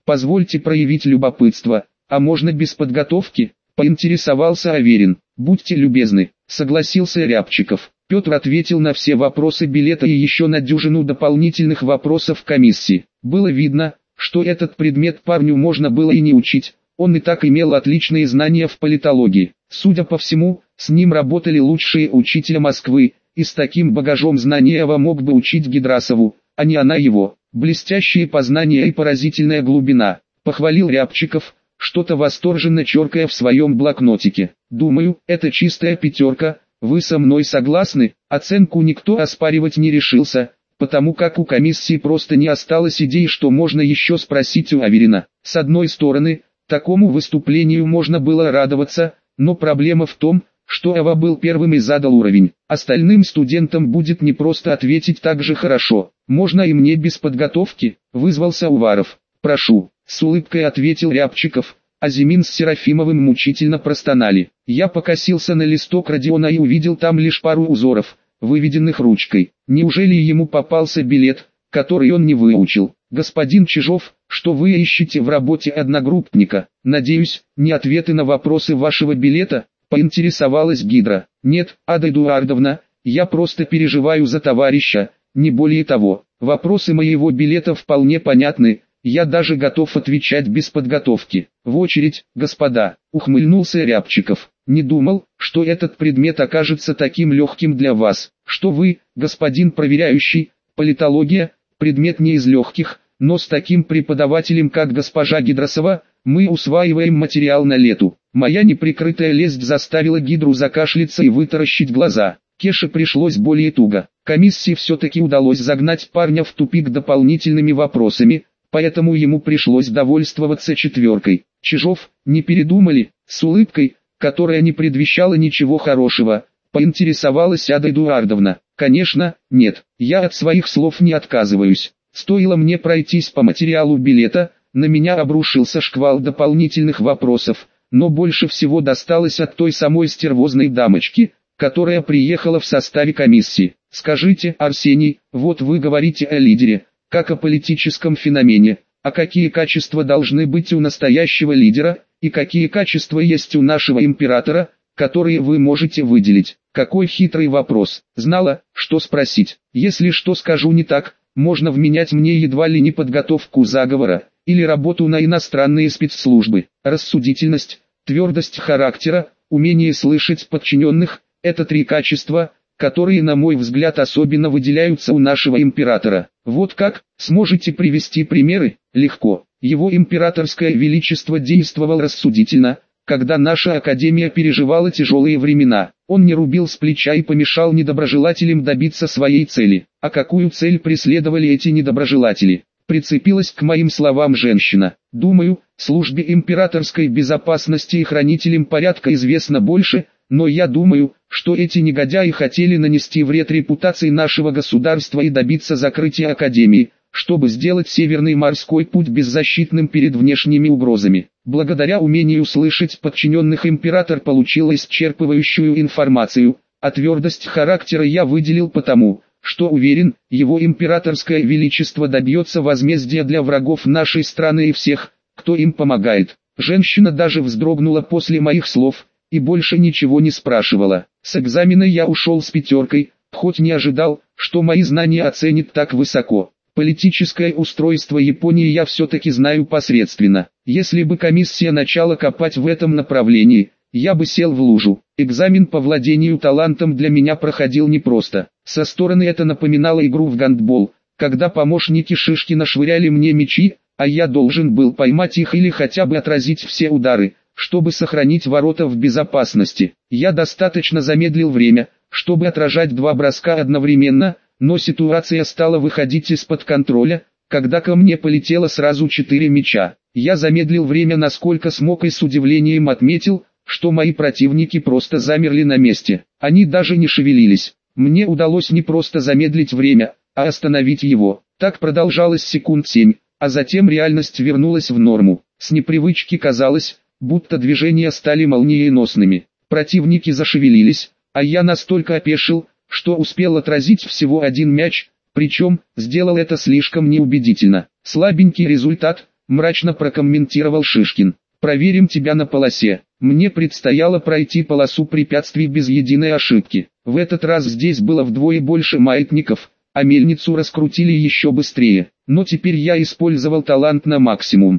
Позвольте проявить любопытство, а можно без подготовки? Поинтересовался Аверин. Будьте любезны, согласился Рябчиков. Петр ответил на все вопросы билета и еще на дюжину дополнительных вопросов комиссии. Было видно, что этот предмет парню можно было и не учить, он и так имел отличные знания в политологии. Судя по всему, с ним работали лучшие учителя Москвы, и с таким багажом знаний Эва мог бы учить Гидрасову, а не она его. Блестящие познания и поразительная глубина, похвалил Рябчиков, что-то восторженно черкая в своем блокнотике. Думаю, это чистая пятерка, вы со мной согласны? Оценку никто оспаривать не решился, потому как у комиссии просто не осталось идей, что можно еще спросить у Аверина. С одной стороны, такому выступлению можно было радоваться, но проблема в том, что Эва был первым и задал уровень. Остальным студентам будет непросто ответить так же хорошо. Можно и мне без подготовки, вызвался Уваров. Прошу, с улыбкой ответил Рябчиков, а Зимин с Серафимовым мучительно простонали. Я покосился на листок Родиона и увидел там лишь пару узоров, выведенных ручкой. Неужели ему попался билет, который он не выучил? Господин Чижов, что вы ищете в работе одногруппника? Надеюсь, не ответы на вопросы вашего билета? Поинтересовалась Гидра. Нет, Ада Эдуардовна, я просто переживаю за товарища, не более того. Вопросы моего билета вполне понятны, я даже готов отвечать без подготовки. В очередь, господа, ухмыльнулся Рябчиков. Не думал, что этот предмет окажется таким легким для вас. Что вы, господин проверяющий, политология, предмет не из легких, но с таким преподавателем, как госпожа Гидрасова, мы усваиваем материал на лету. Моя неприкрытая лесть заставила Гидру закашляться и вытаращить глаза. Кеше пришлось более туго. Комиссии все-таки удалось загнать парня в тупик дополнительными вопросами, поэтому ему пришлось довольствоваться четверкой. Чижов, не передумали? С улыбкой, которая не предвещала ничего хорошего, поинтересовалась Ада Эдуардовна. Конечно, нет, я от своих слов не отказываюсь. Стоило мне пройтись по материалу билета, на меня обрушился шквал дополнительных вопросов, но больше всего досталось от той самой стервозной дамочки, которая приехала в составе комиссии. Скажите, Арсений, вот вы говорите о лидере, как о политическом феномене, а какие качества должны быть у настоящего лидера, и какие качества есть у нашего императора, которые вы можете выделить? Какой хитрый вопрос. Знала, что спросить. Если что скажу не так, можно вменять мне едва ли не подготовку заговора, или работу на иностранные спецслужбы. Рассудительность, твердость характера, умение слышать подчиненных – это три качества, которые, на мой взгляд, особенно выделяются у нашего императора. Вот как, сможете привести примеры? Легко. Его императорское величество действовал рассудительно, когда наша академия переживала тяжелые времена. Он не рубил с плеча и помешал недоброжелателям добиться своей цели. А какую цель преследовали эти недоброжелатели? Прицепилась к моим словам женщина. Думаю, службе императорской безопасности и хранителям порядка известно больше, но я думаю, что эти негодяи хотели нанести вред репутации нашего государства и добиться закрытия академии, чтобы сделать Северный морской путь беззащитным перед внешними угрозами. Благодаря умению слышать подчиненных император получил исчерпывающую информацию, а твердость характера я выделил потому, что уверен, его императорское величество добьется возмездия для врагов нашей страны и всех, кто им помогает. Женщина даже вздрогнула после моих слов, и больше ничего не спрашивала. С экзамена я ушел с пятеркой, хоть не ожидал, что мои знания оценят так высоко. Политическое устройство Японии я все-таки знаю посредственно. Если бы комиссия начала копать в этом направлении, я бы сел в лужу. Экзамен по владению талантом для меня проходил непросто. Со стороны это напоминало игру в гандбол, когда помощники Шишкина швыряли мне мячи, а я должен был поймать их или хотя бы отразить все удары, чтобы сохранить ворота в безопасности. Я достаточно замедлил время, чтобы отражать два броска одновременно, но ситуация стала выходить из-под контроля, когда ко мне полетело сразу 4 мяча. Я замедлил время насколько смог и с удивлением отметил, что мои противники просто замерли на месте. Они даже не шевелились. Мне удалось не просто замедлить время, а остановить его. Так продолжалось секунд 7, а затем реальность вернулась в норму. С непривычки казалось, будто движения стали молниеносными. Противники зашевелились, а я настолько опешил, что успел отразить всего один мяч, причем, сделал это слишком неубедительно. Слабенький результат, мрачно прокомментировал Шишкин. Проверим тебя на полосе. Мне предстояло пройти полосу препятствий без единой ошибки. В этот раз здесь было вдвое больше маятников, а мельницу раскрутили еще быстрее. Но теперь я использовал талант на максимум.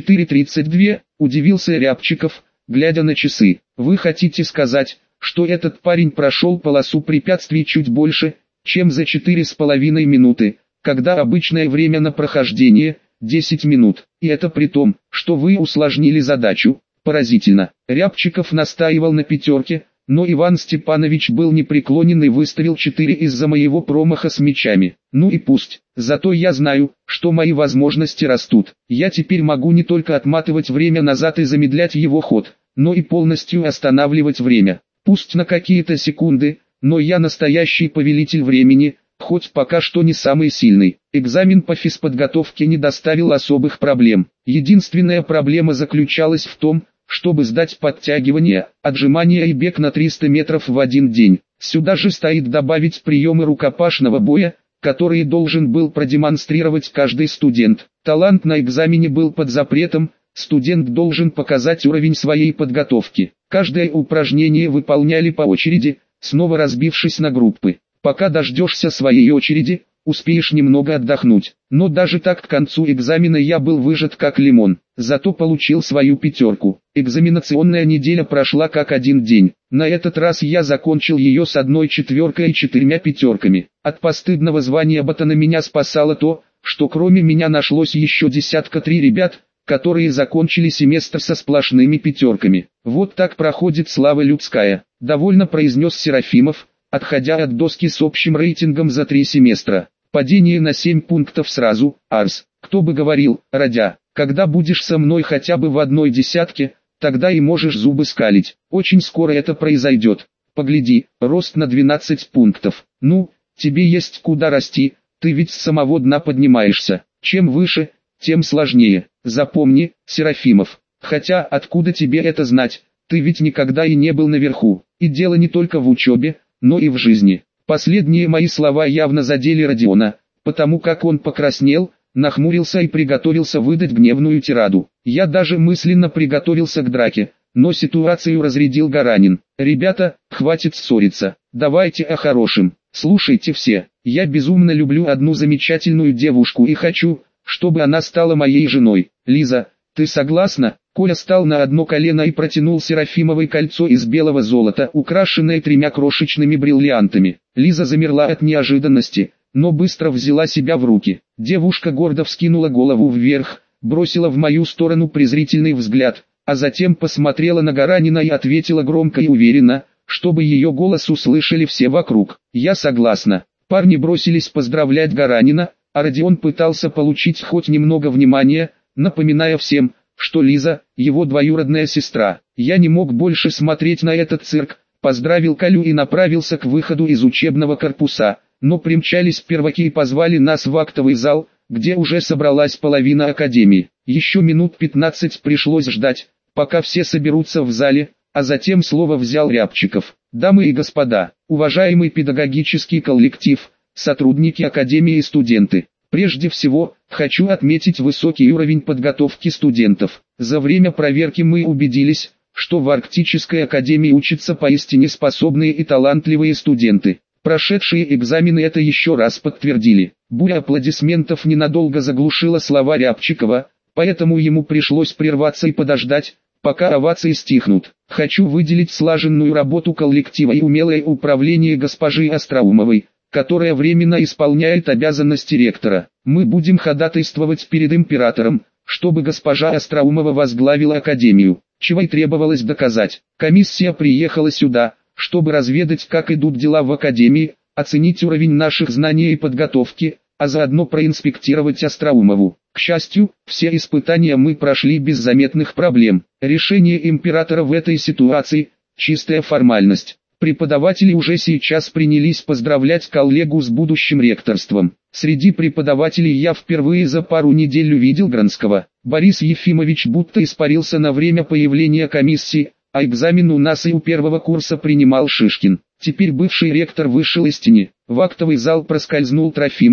4:32, удивился Рябчиков, глядя на часы. Вы хотите сказать, что этот парень прошел полосу препятствий чуть больше, чем за 4,5 минуты, когда обычное время на прохождение – 10 минут, и это при том, что вы усложнили задачу. Поразительно. Рябчиков настаивал на пятерке, но Иван Степанович был непреклонен и выставил 4 из-за моего промаха с мячами. Ну и пусть, зато я знаю, что мои возможности растут. Я теперь могу не только отматывать время назад и замедлять его ход, но и полностью останавливать время. Пусть на какие-то секунды, но я настоящий повелитель времени, хоть пока что не самый сильный. Экзамен по физподготовке не доставил особых проблем. Единственная проблема заключалась в том, чтобы сдать подтягивания, отжимания и бег на 300 метров в один день. Сюда же стоит добавить приемы рукопашного боя, которые должен был продемонстрировать каждый студент. Талант на экзамене был под запретом, студент должен показать уровень своей подготовки. Каждое упражнение выполняли по очереди, снова разбившись на группы. Пока дождешься своей очереди, успеешь немного отдохнуть. Но даже так к концу экзамена я был выжат как лимон, зато получил свою пятерку. Экзаменационная неделя прошла как один день. На этот раз я закончил ее с 1 четверкой и 4 пятерками. От постыдного звания ботана меня спасало то, что кроме меня нашлось еще 3 ребят, которые закончили семестр со сплошными пятерками. Вот так проходит слава людская, довольно произнес Серафимов, отходя от доски с общим рейтингом за 3 семестра. Падение на 7 пунктов сразу, Арс. Кто бы говорил, Радя, когда будешь со мной хотя бы в 1 десятке, тогда и можешь зубы скалить. Очень скоро это произойдет. Погляди, рост на 12 пунктов. Ну, тебе есть куда расти, ты ведь с самого дна поднимаешься. Чем выше, тем сложнее. Запомни, Серафимов. Хотя откуда тебе это знать, ты ведь никогда и не был наверху. И дело не только в учебе, но и в жизни. Последние мои слова явно задели Родиона, потому как он покраснел, нахмурился и приготовился выдать гневную тираду. Я даже мысленно приготовился к драке, но ситуацию разрядил Гаранин. Ребята, хватит ссориться, давайте о хорошем. Слушайте все, я безумно люблю одну замечательную девушку и хочу, чтобы она стала моей женой. Лиза, ты согласна? Коля встал на одно колено и протянул Серафимовой кольцо из белого золота, украшенное 3 крошечными бриллиантами. Лиза замерла от неожиданности, но быстро взяла себя в руки. Девушка гордо вскинула голову вверх, бросила в мою сторону презрительный взгляд, а затем посмотрела на Гаранина и ответила громко и уверенно, чтобы ее голос услышали все вокруг. Я согласна. Парни бросились поздравлять Гаранина, а Родион пытался получить хоть немного внимания, напоминая всем, что Лиза – его двоюродная сестра. Я не мог больше смотреть на этот цирк, поздравил Колю и направился к выходу из учебного корпуса, но примчались перваки и позвали нас в актовый зал, где уже собралась половина академии. Еще минут 15 пришлось ждать, пока все соберутся в зале, а затем слово взял Рябчиков. Дамы и господа, уважаемый педагогический коллектив, сотрудники академии и студенты. Прежде всего, хочу отметить высокий уровень подготовки студентов. За время проверки мы убедились, что в Арктической академии учатся поистине способные и талантливые студенты. Прошедшие экзамены это еще раз подтвердили. Буря аплодисментов ненадолго заглушила слова Рябчикова, поэтому ему пришлось прерваться и подождать, пока овации стихнут. Хочу выделить слаженную работу коллектива и умелое управление госпожи Остроумовой, которая временно исполняет обязанности ректора. Мы будем ходатайствовать перед императором, чтобы госпожа Остроумова возглавила академию, чего и требовалось доказать. Комиссия приехала сюда, чтобы разведать, как идут дела в академии, оценить уровень наших знаний и подготовки, а заодно проинспектировать Остроумову. К счастью, все испытания мы прошли без заметных проблем. Решение императора в этой ситуации – чистая формальность. Преподаватели уже сейчас принялись поздравлять коллегу с будущим ректорством. Среди преподавателей я впервые за пару недель увидел Гранского. Борис Ефимович будто испарился на время появления комиссии, а экзамен у нас и у первого курса принимал Шишкин. Теперь бывший ректор вышел из тени. В актовый зал проскользнул Трофимов,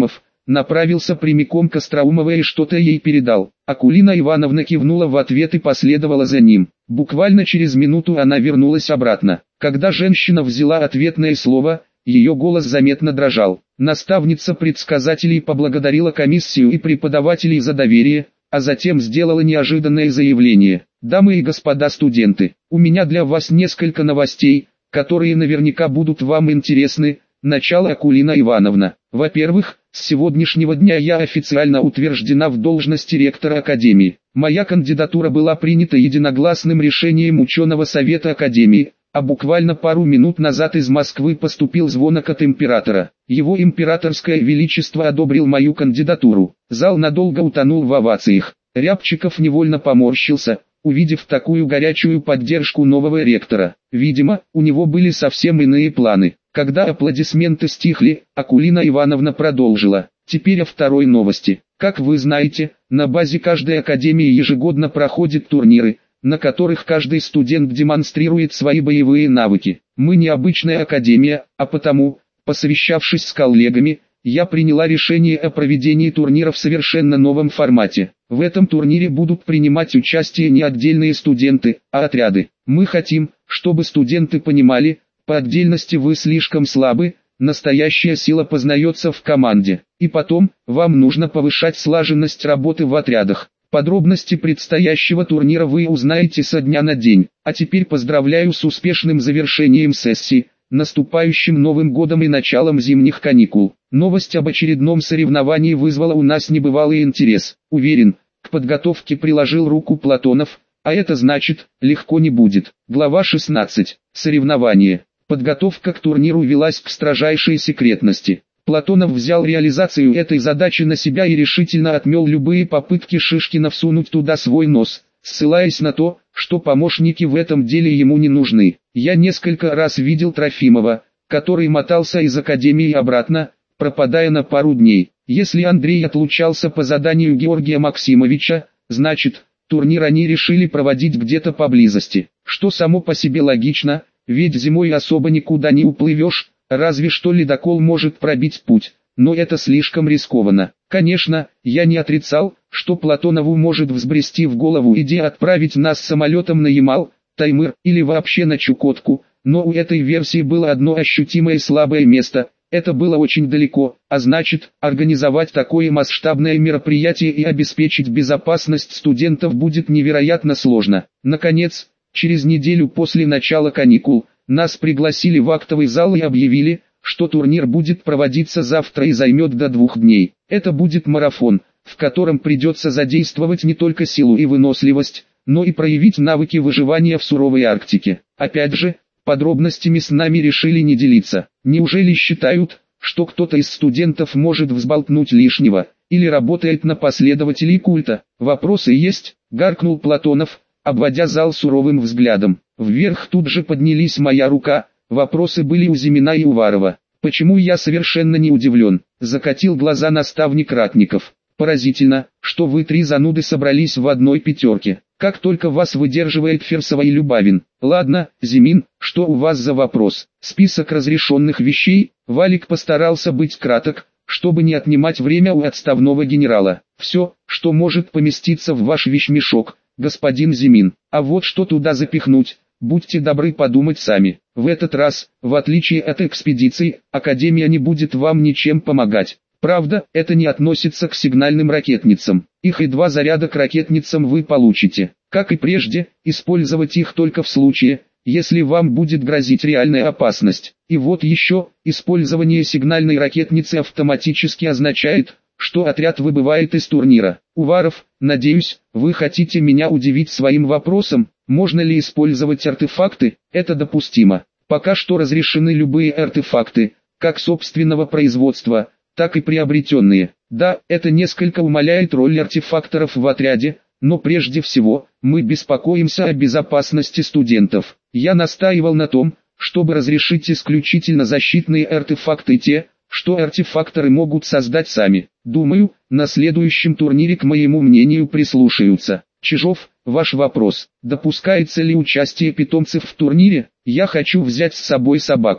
направился прямиком к Остроумовой и что-то ей передал. Акулина Ивановна кивнула в ответ и последовала за ним. Буквально через минуту она вернулась обратно. Когда женщина взяла ответное слово, ее голос заметно дрожал. Наставница предсказателей поблагодарила комиссию и преподавателей за доверие, а затем сделала неожиданное заявление. «Дамы и господа студенты, у меня для вас несколько новостей, которые наверняка будут вам интересны», начала Акулина Ивановна. «Во-первых, с сегодняшнего дня я официально утверждена в должности ректора Академии. Моя кандидатура была принята единогласным решением ученого совета Академии, а буквально пару минут назад из Москвы поступил звонок от императора. Его императорское величество одобрил мою кандидатуру». Зал надолго утонул в овациях. Рябчиков невольно поморщился, увидев такую горячую поддержку нового ректора. Видимо, у него были совсем иные планы. Когда аплодисменты стихли, Акулина Ивановна продолжила. Теперь о второй новости. Как вы знаете, на базе каждой академии ежегодно проходят турниры, на которых каждый студент демонстрирует свои боевые навыки. Мы не обычная академия, а потому, посовещавшись с коллегами, я приняла решение о проведении турнира в совершенно новом формате. В этом турнире будут принимать участие не отдельные студенты, а отряды. Мы хотим, чтобы студенты понимали, по отдельности вы слишком слабы, настоящая сила познается в команде. И потом, вам нужно повышать слаженность работы в отрядах. Подробности предстоящего турнира вы узнаете со дня на день. А теперь поздравляю с успешным завершением сессии, наступающим Новым годом и началом зимних каникул. Новость об очередном соревновании вызвала у нас небывалый интерес. Уверен, к подготовке приложил руку Платонов, а это значит, легко не будет. Глава 16. Соревнования. Подготовка к турниру велась в строжайшей секретности. Платонов взял реализацию этой задачи на себя и решительно отмел любые попытки Шишкина всунуть туда свой нос, ссылаясь на то, что помощники в этом деле ему не нужны. Я несколько раз видел Трофимова, который мотался из академии обратно, пропадая на пару дней. Если Андрей отлучался по заданию Георгия Максимовича, значит, турнир они решили проводить где-то поблизости, что само по себе логично, ведь зимой особо никуда не уплывешь, разве что ледокол может пробить путь, но это слишком рискованно. Конечно, я не отрицал, что Платонову может взбрести в голову идея отправить нас самолетом на Ямал, Таймыр или вообще на Чукотку, но у этой версии было одно ощутимое слабое место. Это было очень далеко, а значит, организовать такое масштабное мероприятие и обеспечить безопасность студентов будет невероятно сложно. Наконец, через неделю после начала каникул, нас пригласили в актовый зал и объявили, что турнир будет проводиться завтра и займет до 2 дней. Это будет марафон, в котором придется задействовать не только силу и выносливость, но и проявить навыки выживания в суровой Арктике. Опять же, подробностями с нами решили не делиться. Неужели считают, что кто-то из студентов может взболтнуть лишнего, или работает на последователей культа? Вопросы есть, гаркнул Платонов, обводя зал суровым взглядом. Вверх тут же поднялись моя рука, вопросы были у Зимина и Уварова. Почему я совершенно не удивлен, закатил глаза наставник Ратников. Поразительно, что вы 3 зануды собрались в одной пятерке. Как только вас выдерживает Фирсова и Любавин. Ладно, Зимин, что у вас за вопрос? Список разрешенных вещей. Валик постарался быть краток, чтобы не отнимать время у отставного генерала. Все, что может поместиться в ваш вещмешок, господин Зимин. А вот что туда запихнуть, будьте добры подумать сами. В этот раз, в отличие от экспедиции, Академия не будет вам ничем помогать. Правда, это не относится к сигнальным ракетницам. Их и 2 заряда к ракетницам вы получите. Как и прежде, использовать их только в случае, если вам будет грозить реальная опасность. И вот еще, использование сигнальной ракетницы автоматически означает, что отряд выбывает из турнира. Уваров, надеюсь, вы хотите меня удивить своим вопросом, можно ли использовать артефакты? Это допустимо. Пока что разрешены любые артефакты, как собственного производства, так и приобретенные. Да, это несколько умаляет роль артефакторов в отряде, но прежде всего, мы беспокоимся о безопасности студентов. Я настаивал на том, чтобы разрешить исключительно защитные артефакты и те, что артефакторы могут создать сами. Думаю, на следующем турнире к моему мнению прислушаются. Чижов, ваш вопрос. Допускается ли участие питомцев в турнире? Я хочу взять с собой собаку.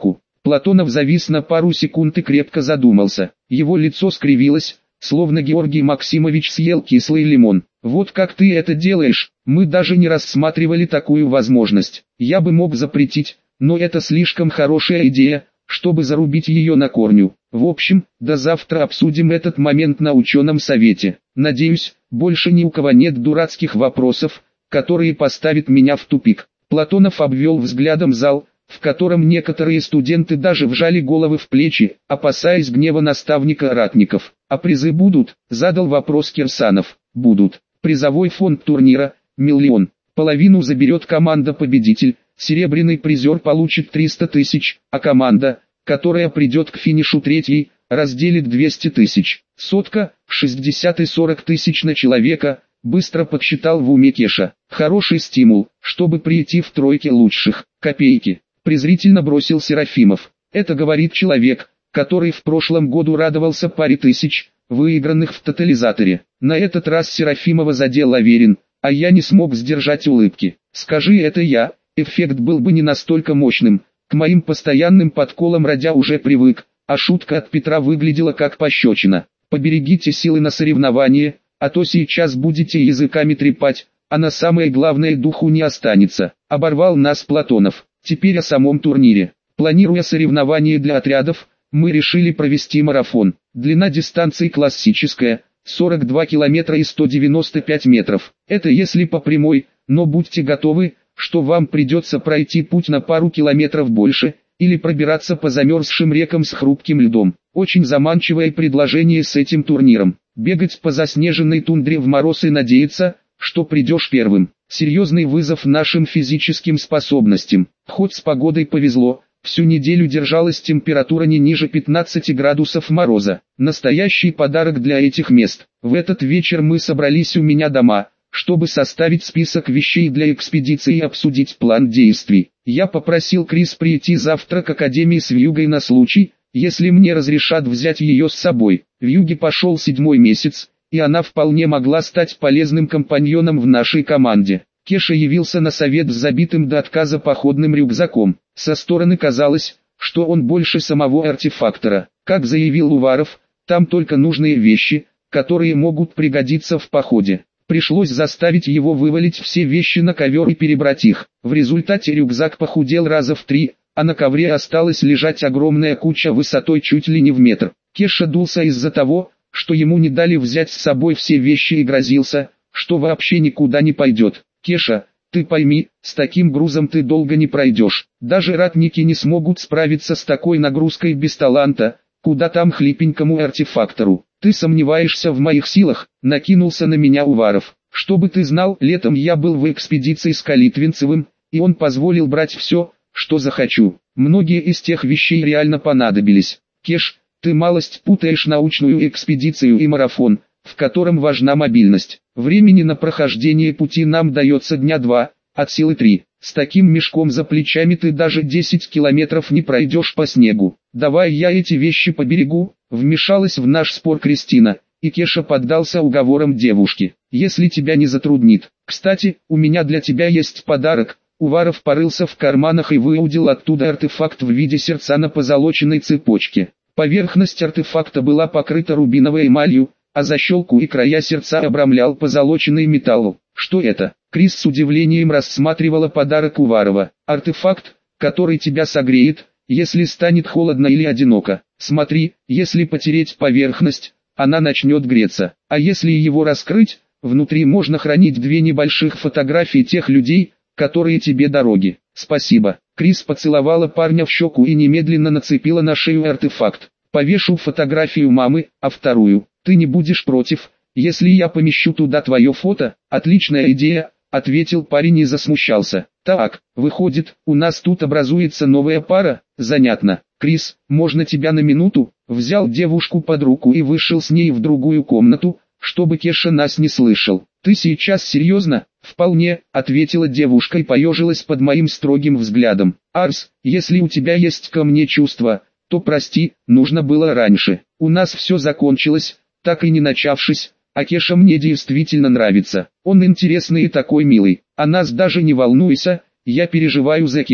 Платонов завис на пару секунд и крепко задумался. Его лицо скривилось, словно Георгий Максимович съел кислый лимон. «Вот как ты это делаешь, мы даже не рассматривали такую возможность. Я бы мог запретить, но это слишком хорошая идея, чтобы зарубить ее на корню. В общем, до завтра обсудим этот момент на ученом совете. Надеюсь, больше ни у кого нет дурацких вопросов, которые поставят меня в тупик». Платонов обвел взглядом зал, в котором некоторые студенты даже вжали головы в плечи, опасаясь гнева наставника Ратников. «А призы будут?» – задал вопрос Кирсанов. «Будут. Призовой фонд турнира – 1 миллион. Половину заберет команда-победитель, серебряный призер получит 300 тысяч, а команда, которая придет к финишу третьей, разделит 200 тысяч. Сотка – 60 и 40 тысяч на человека», – быстро подсчитал в уме Кеша. «Хороший стимул, чтобы прийти в тройке лучших. Копейки», – презрительно бросил Серафимов. «Это говорит человек, который в прошлом году радовался паре тысяч, выигранных в тотализаторе». На этот раз Серафимова задел Аверин, а я не смог сдержать улыбки. «Скажи это я, эффект был бы не настолько мощным. К моим постоянным подколам Радя уже привык, а шутка от Петра выглядела как пощечина. Поберегите силы на соревнование, а то сейчас будете языками трепать, а на самое главное духу не останется». Оборвал нас Платонов. Теперь о самом турнире. Планируя соревнования для отрядов, мы решили провести марафон. Длина дистанции классическая, 42 километра и 195 метров. Это если по прямой, но будьте готовы, что вам придется пройти путь на пару километров больше, или пробираться по замерзшим рекам с хрупким льдом. Очень заманчивое предложение с этим турниром. Бегать по заснеженной тундре в мороз и надеяться, что придешь первым. Серьезный вызов нашим физическим способностям. Хоть с погодой повезло, всю неделю держалась температура не ниже 15 градусов мороза. Настоящий подарок для этих мест. В этот вечер мы собрались у меня дома, чтобы составить список вещей для экспедиции и обсудить план действий. Я попросил Крис прийти завтра к Академии с вьюгой на случай, если мне разрешат взять ее с собой. Вьюге пошел 7-й месяц, и она вполне могла стать полезным компаньоном в нашей команде. Кеша явился на совет с забитым до отказа походным рюкзаком. Со стороны казалось, что он больше самого артефактора. Как заявил Уваров, там только нужные вещи, которые могут пригодиться в походе. Пришлось заставить его вывалить все вещи на ковер и перебрать их. В результате рюкзак похудел раза в 3, а на ковре осталась лежать огромная куча высотой чуть ли не в метр. Кеша дулся из-за того, что ему не дали взять с собой все вещи и грозился, что вообще никуда не пойдет. «Кеша, ты пойми, с таким грузом ты долго не пройдешь. Даже ратники не смогут справиться с такой нагрузкой без таланта, куда там хлипенькому артефактору. Ты сомневаешься в моих силах?» — накинулся на меня Уваров. «Чтобы ты знал, летом я был в экспедиции с Калитвинцевым, и он позволил брать все, что захочу. Многие из тех вещей реально понадобились. Кеш, ты малость путаешь научную экспедицию и марафон, в котором важна мобильность. Времени на прохождение пути нам дается дня 2, от силы 3. С таким мешком за плечами ты даже 10 километров не пройдешь по снегу. Давай я эти вещи поберегу», — вмешалась в наш спор Кристина, и Кеша поддался уговорам девушки. «Если тебя не затруднит. Кстати, у меня для тебя есть подарок». Уваров порылся в карманах и выудил оттуда артефакт в виде сердца на позолоченной цепочке. Поверхность артефакта была покрыта рубиновой эмалью, а защелку и края сердца обрамлял позолоченный металл. «Что это?» Крис с удивлением рассматривала подарок Уварова. «Артефакт, который тебя согреет, если станет холодно или одиноко. Смотри, если потереть поверхность, она начнет греться. А если его раскрыть, внутри можно хранить 2 небольших фотографии тех людей, которые тебе дороги. Спасибо». Крис поцеловала парня в щеку и немедленно нацепила на шею артефакт. «Повешу фотографию мамы, а вторую, ты не будешь против, если я помещу туда твое фото?» «Отличная идея», — ответил парень и засмущался. «Так, выходит, у нас тут образуется новая пара? Занятно. Крис, можно тебя на минуту?» Взял девушку под руку и вышел с ней в другую комнату, чтобы Кеша нас не слышал. «Ты сейчас серьезно?» «Вполне», — ответила девушка и поежилась под моим строгим взглядом. «Арс, если у тебя есть ко мне чувства, то прости, нужно было раньше. У нас все закончилось, так и не начавшись, а Кеша мне действительно нравится. Он интересный и такой милый. А нас даже не волнуйся, я переживаю за Кешу.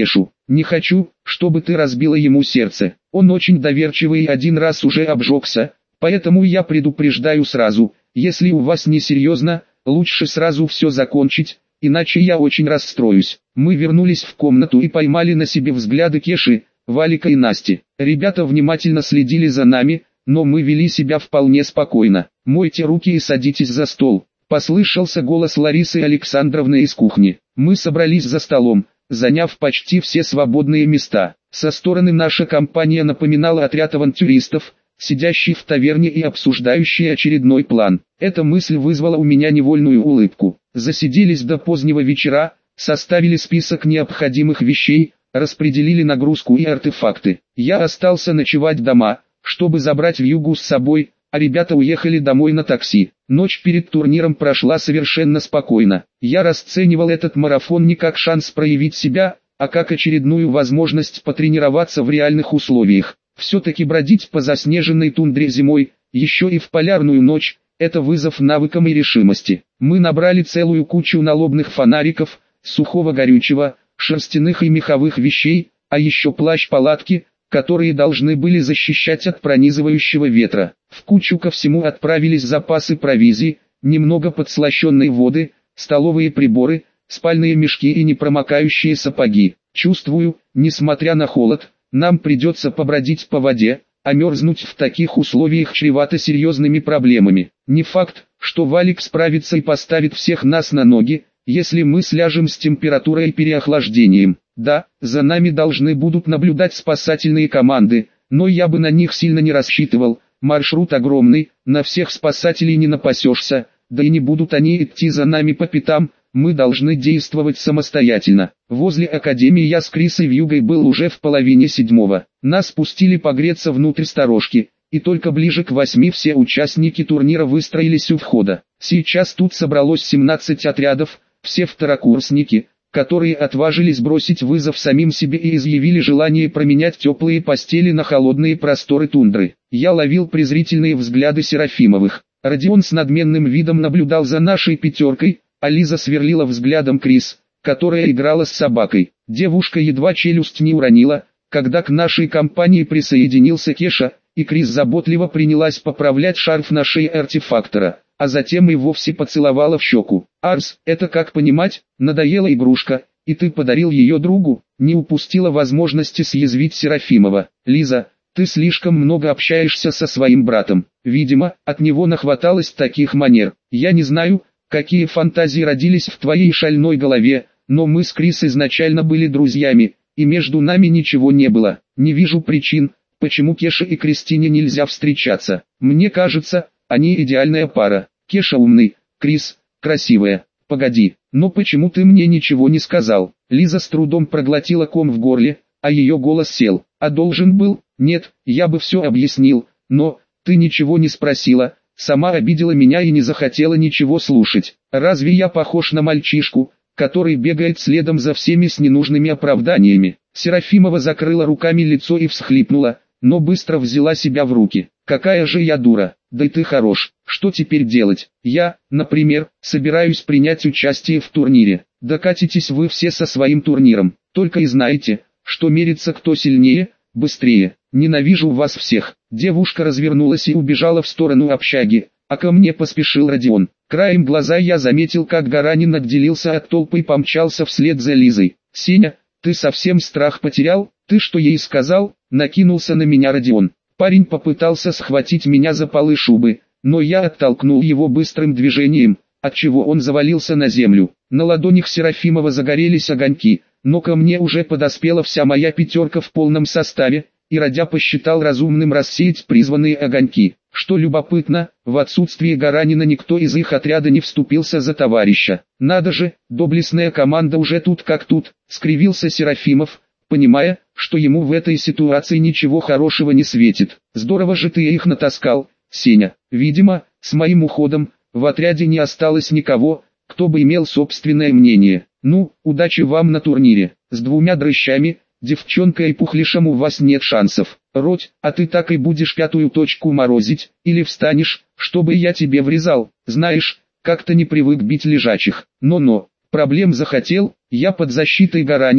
Не хочу, чтобы ты разбила ему сердце. Он очень доверчивый и один раз уже обжегся, поэтому я предупреждаю сразу, если у вас не серьезно, лучше сразу все закончить, иначе я очень расстроюсь. Мы вернулись в комнату и поймали на себе взгляды Кеши, Валика и Насти. Ребята внимательно следили за нами, но мы вели себя вполне спокойно. «Мойте руки и садитесь за стол», — послышался голос Ларисы Александровны из кухни. Мы собрались за столом, заняв почти все свободные места. Со стороны наша компания напоминала отряд авантюристов, сидящий в таверне и обсуждающий очередной план. Эта мысль вызвала у меня невольную улыбку. Засиделись до позднего вечера, составили список необходимых вещей, распределили нагрузку и артефакты. Я остался ночевать дома, чтобы забрать Вьюгу с собой, а ребята уехали домой на такси. Ночь перед турниром прошла совершенно спокойно. Я расценивал этот марафон не как шанс проявить себя, а как очередную возможность потренироваться в реальных условиях. Все-таки бродить по заснеженной тундре зимой, еще и в полярную ночь, это вызов навыкам и решимости. Мы набрали целую кучу налобных фонариков, сухого горючего, шерстяных и меховых вещей, а еще плащ-палатки, которые должны были защищать от пронизывающего ветра. В кучу ко всему отправились запасы провизии, немного подслащенной воды, столовые приборы, спальные мешки и непромокающие сапоги. Чувствую, несмотря на холод, нам придется побродить по воде, а мерзнуть в таких условиях чревато серьезными проблемами. Не факт, что Валик справится и поставит всех нас на ноги, если мы сляжем с температурой и переохлаждением. Да, за нами должны будут наблюдать спасательные команды, но я бы на них сильно не рассчитывал. Маршрут огромный, на всех спасателей не напасешься, да и не будут они идти за нами по пятам, мы должны действовать самостоятельно. Возле академии я с Крисой Вьюгой был уже в половине седьмого. Нас пустили погреться внутрь сторожки, и только ближе к 8 все участники турнира выстроились у входа. Сейчас тут собралось 17 отрядов, все второкурсники, которые отважились бросить вызов самим себе и изъявили желание променять теплые постели на холодные просторы тундры. Я ловил презрительные взгляды Серафимовых. Родион с надменным видом наблюдал за нашей пятеркой, а Лиза сверлила взглядом Крис, которая играла с собакой. Девушка едва челюсть не уронила, когда к нашей компании присоединился Кеша, и Крис заботливо принялась поправлять шарф на шее артефактора, а затем и вовсе поцеловала в щеку. «Арс, это как понимать, надоела игрушка, и ты подарил ее другу?» Не упустила возможности съязвить Серафимова. «Лиза, ты слишком много общаешься со своим братом. Видимо, от него нахваталось таких манер. Я не знаю, какие фантазии родились в твоей шальной голове, но мы с Крис изначально были друзьями, и между нами ничего не было. Не вижу причин, почему Кеше и Кристине нельзя встречаться. Мне кажется, они идеальная пара. Кеша умный, Крис красивая. Погоди, но почему ты мне ничего не сказал?» Лиза с трудом проглотила ком в горле, а ее голос сел. «А должен был? Нет, я бы все объяснил, но ты ничего не спросила, сама обидела меня и не захотела ничего слушать. Разве я похож на мальчишку, который бегает следом за всеми с ненужными оправданиями?» Серафимова закрыла руками лицо и всхлипнула, но быстро взяла себя в руки. «Какая же я дура, да и ты хорош, что теперь делать? Я, например, собираюсь принять участие в турнире. Докатитесь вы все со своим турниром, только и знаете, что мерится кто сильнее, быстрее. Ненавижу вас всех». Девушка развернулась и убежала в сторону общаги, а ко мне поспешил Родион. Краем глаза я заметил, как Гаранин отделился от толпы и помчался вслед за Лизой. «Сеня, ты совсем страх потерял? Ты что ей сказал?» Накинулся на меня Родион. Парень попытался схватить меня за полы шубы, но я оттолкнул его быстрым движением, отчего он завалился на землю. На ладонях Серафимова загорелись огоньки, но ко мне уже подоспела вся моя пятерка в полном составе, и Родя посчитал разумным рассеять призванные огоньки. Что любопытно, в отсутствие Гаранина никто из их отряда не вступился за товарища. «Надо же, доблестная команда уже тут как тут», — скривился Серафимов, понимая, что ему в этой ситуации ничего хорошего не светит. «Здорово же ты их натаскал, Сеня. Видимо, с моим уходом, в отряде не осталось никого, кто бы имел собственное мнение. Ну, удачи вам на турнире. С двумя дрыщами, девчонкой и пухлишем у вас нет шансов. Родь, а ты так и будешь пятую точку морозить, или встанешь, чтобы я тебе врезал. Знаешь, как-то не привык бить лежачих. Но-но, проблем захотел, я под защитой Гараниных,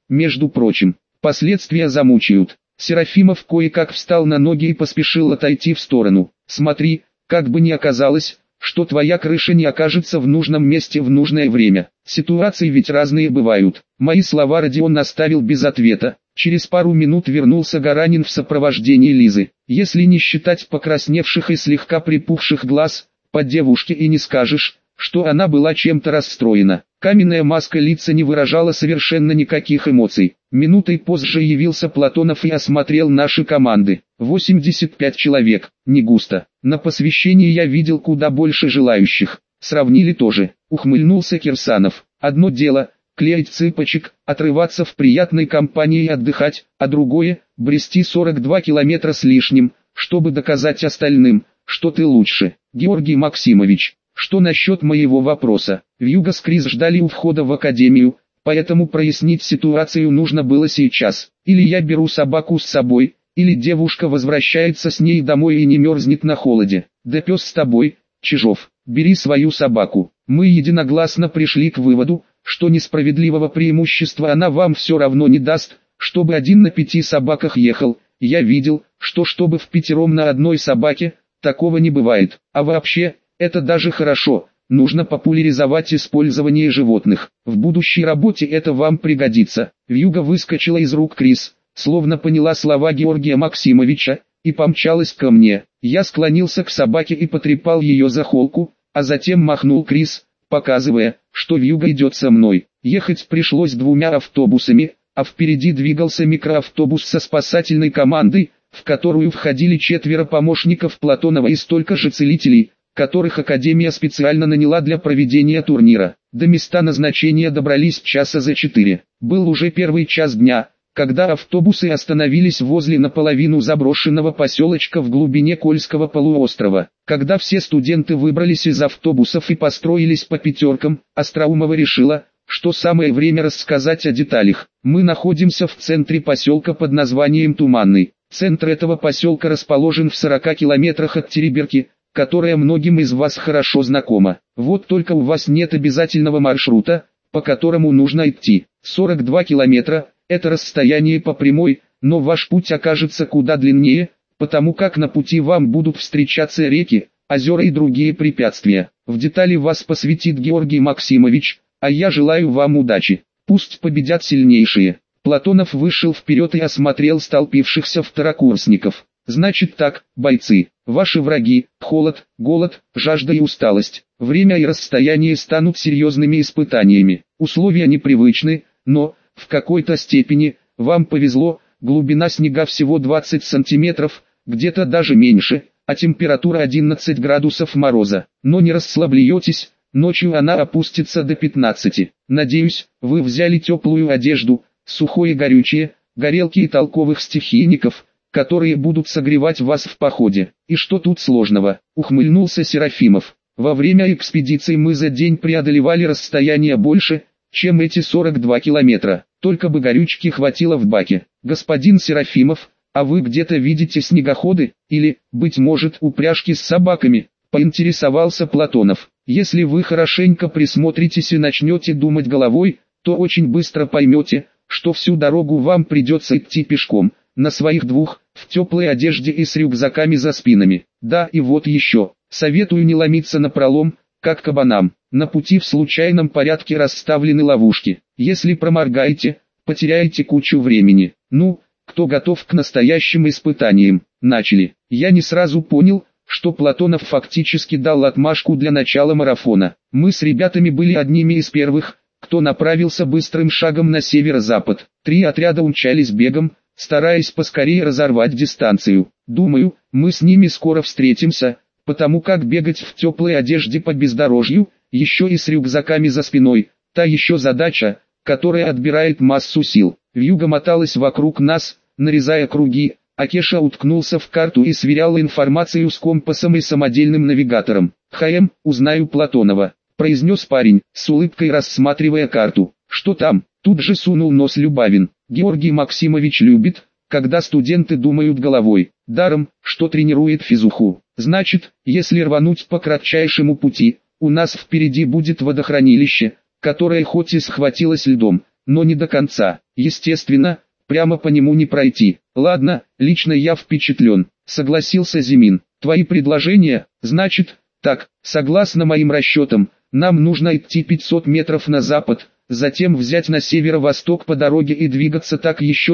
между прочим. Последствия замучают. Серафимов кое-как встал на ноги и поспешил отойти в сторону. Смотри, как бы ни оказалось, что твоя крыша не окажется в нужном месте в нужное время. Ситуации ведь разные бывают. Мои слова Родион оставил без ответа. Через пару минут вернулся Гаранин в сопровождении Лизы. Если не считать покрасневших и слегка припухших глаз, по девушке и не скажешь, что она была чем-то расстроена. Каменная маска лица не выражала совершенно никаких эмоций. Минутой позже явился Платонов и осмотрел наши команды. 85 человек, не густо. На посвящении я видел куда больше желающих. Сравнили тоже. Ухмыльнулся Кирсанов. Одно дело — клеить цыпочек, отрываться в приятной компании и отдыхать, а другое — брести 42 километра с лишним, чтобы доказать остальным, что ты лучше. Георгий Максимович, что насчет моего вопроса? Вьюга с Крис ждали у входа в академию, поэтому прояснить ситуацию нужно было сейчас. Или я беру собаку с собой, или девушка возвращается с ней домой и не мерзнет на холоде. Да пес с тобой, Чижов, бери свою собаку. Мы единогласно пришли к выводу, что несправедливого преимущества она вам все равно не даст, чтобы 1 на 5 собаках ехал. Я видел, что чтобы в 5 на одной собаке, такого не бывает. А вообще, это даже хорошо. Нужно популяризовать использование животных. В будущей работе это вам пригодится. Вьюга выскочила из рук Крис, словно поняла слова Георгия Максимовича, и помчалась ко мне. Я склонился к собаке и потрепал ее за холку, а затем махнул Крис, показывая, что Вьюга идет со мной. Ехать пришлось 2 автобусами, а впереди двигался микроавтобус со спасательной командой, в которую входили 4 помощников Платонова и столько же целителей, которых Академия специально наняла для проведения турнира. До места назначения добрались часа за 4. Был уже первый час дня, когда автобусы остановились возле наполовину заброшенного поселочка в глубине Кольского полуострова. Когда все студенты выбрались из автобусов и построились по пятеркам, Остроумова решила, что самое время рассказать о деталях. Мы находимся в центре поселка под названием Туманный. Центр этого поселка расположен в 40 километрах от Тереберки, которая многим из вас хорошо знакома. Вот только у вас нет обязательного маршрута, по которому нужно идти. 42 километра – это расстояние по прямой, но ваш путь окажется куда длиннее, потому как на пути вам будут встречаться реки, озера и другие препятствия. В детали вас посвятит Георгий Максимович, а я желаю вам удачи. Пусть победят сильнейшие. Платонов вышел вперед и осмотрел столпившихся второкурсников. Значит так, бойцы, ваши враги – холод, голод, жажда и усталость. Время и расстояние станут серьезными испытаниями. Условия непривычны, но, в какой-то степени, вам повезло, глубина снега всего 20 сантиметров, где-то даже меньше, а температура 11 градусов мороза. Но не расслабляйтесь, ночью она опустится до 15. Надеюсь, вы взяли теплую одежду, сухое и горючее, горелки и толковых стихийников, которые будут согревать вас в походе. И что тут сложного? Ухмыльнулся Серафимов. Во время экспедиции мы за день преодолевали расстояние больше, чем эти 42 километра. Только бы горючки хватило в баке. Господин Серафимов, а вы где-то видите снегоходы? Или, быть может, упряжки с собаками? Поинтересовался Платонов. Если вы хорошенько присмотритесь и начнете думать головой, то очень быстро поймете, что всю дорогу вам придется идти пешком. На своих двух, в теплой одежде и с рюкзаками за спинами. Да, и вот еще, советую не ломиться напролом, как кабанам. На пути в случайном порядке расставлены ловушки. Если проморгаете, потеряете кучу времени. Ну, кто готов к настоящим испытаниям? Начали. Я не сразу понял, что Платонов фактически дал отмашку для начала марафона. Мы с ребятами были одними из первых, кто направился быстрым шагом на северо-запад. 3 отряда умчались бегом, стараясь поскорее разорвать дистанцию. Думаю, мы с ними скоро встретимся, потому как бегать в теплой одежде по бездорожью, еще и с рюкзаками за спиной, та еще задача, которая отбирает массу сил. Вьюга моталась вокруг нас, нарезая круги, а Кеша уткнулся в карту и сверял информацию с компасом и самодельным навигатором. Узнаю Платонова», — произнес парень, с улыбкой рассматривая карту. «Что там?» — тут же сунул нос Любавин. Георгий Максимович любит, когда студенты думают головой, даром, что тренирует физуху. Значит, если рвануть по кратчайшему пути, у нас впереди будет водохранилище, которое хоть и схватилось льдом, но не до конца. Естественно, прямо по нему не пройти. Ладно, лично я впечатлен, согласился Зимин. Твои предложения, значит, так, согласно моим расчетам, нам нужно идти 500 метров на запад, затем взять на северо-восток по дороге и двигаться так еще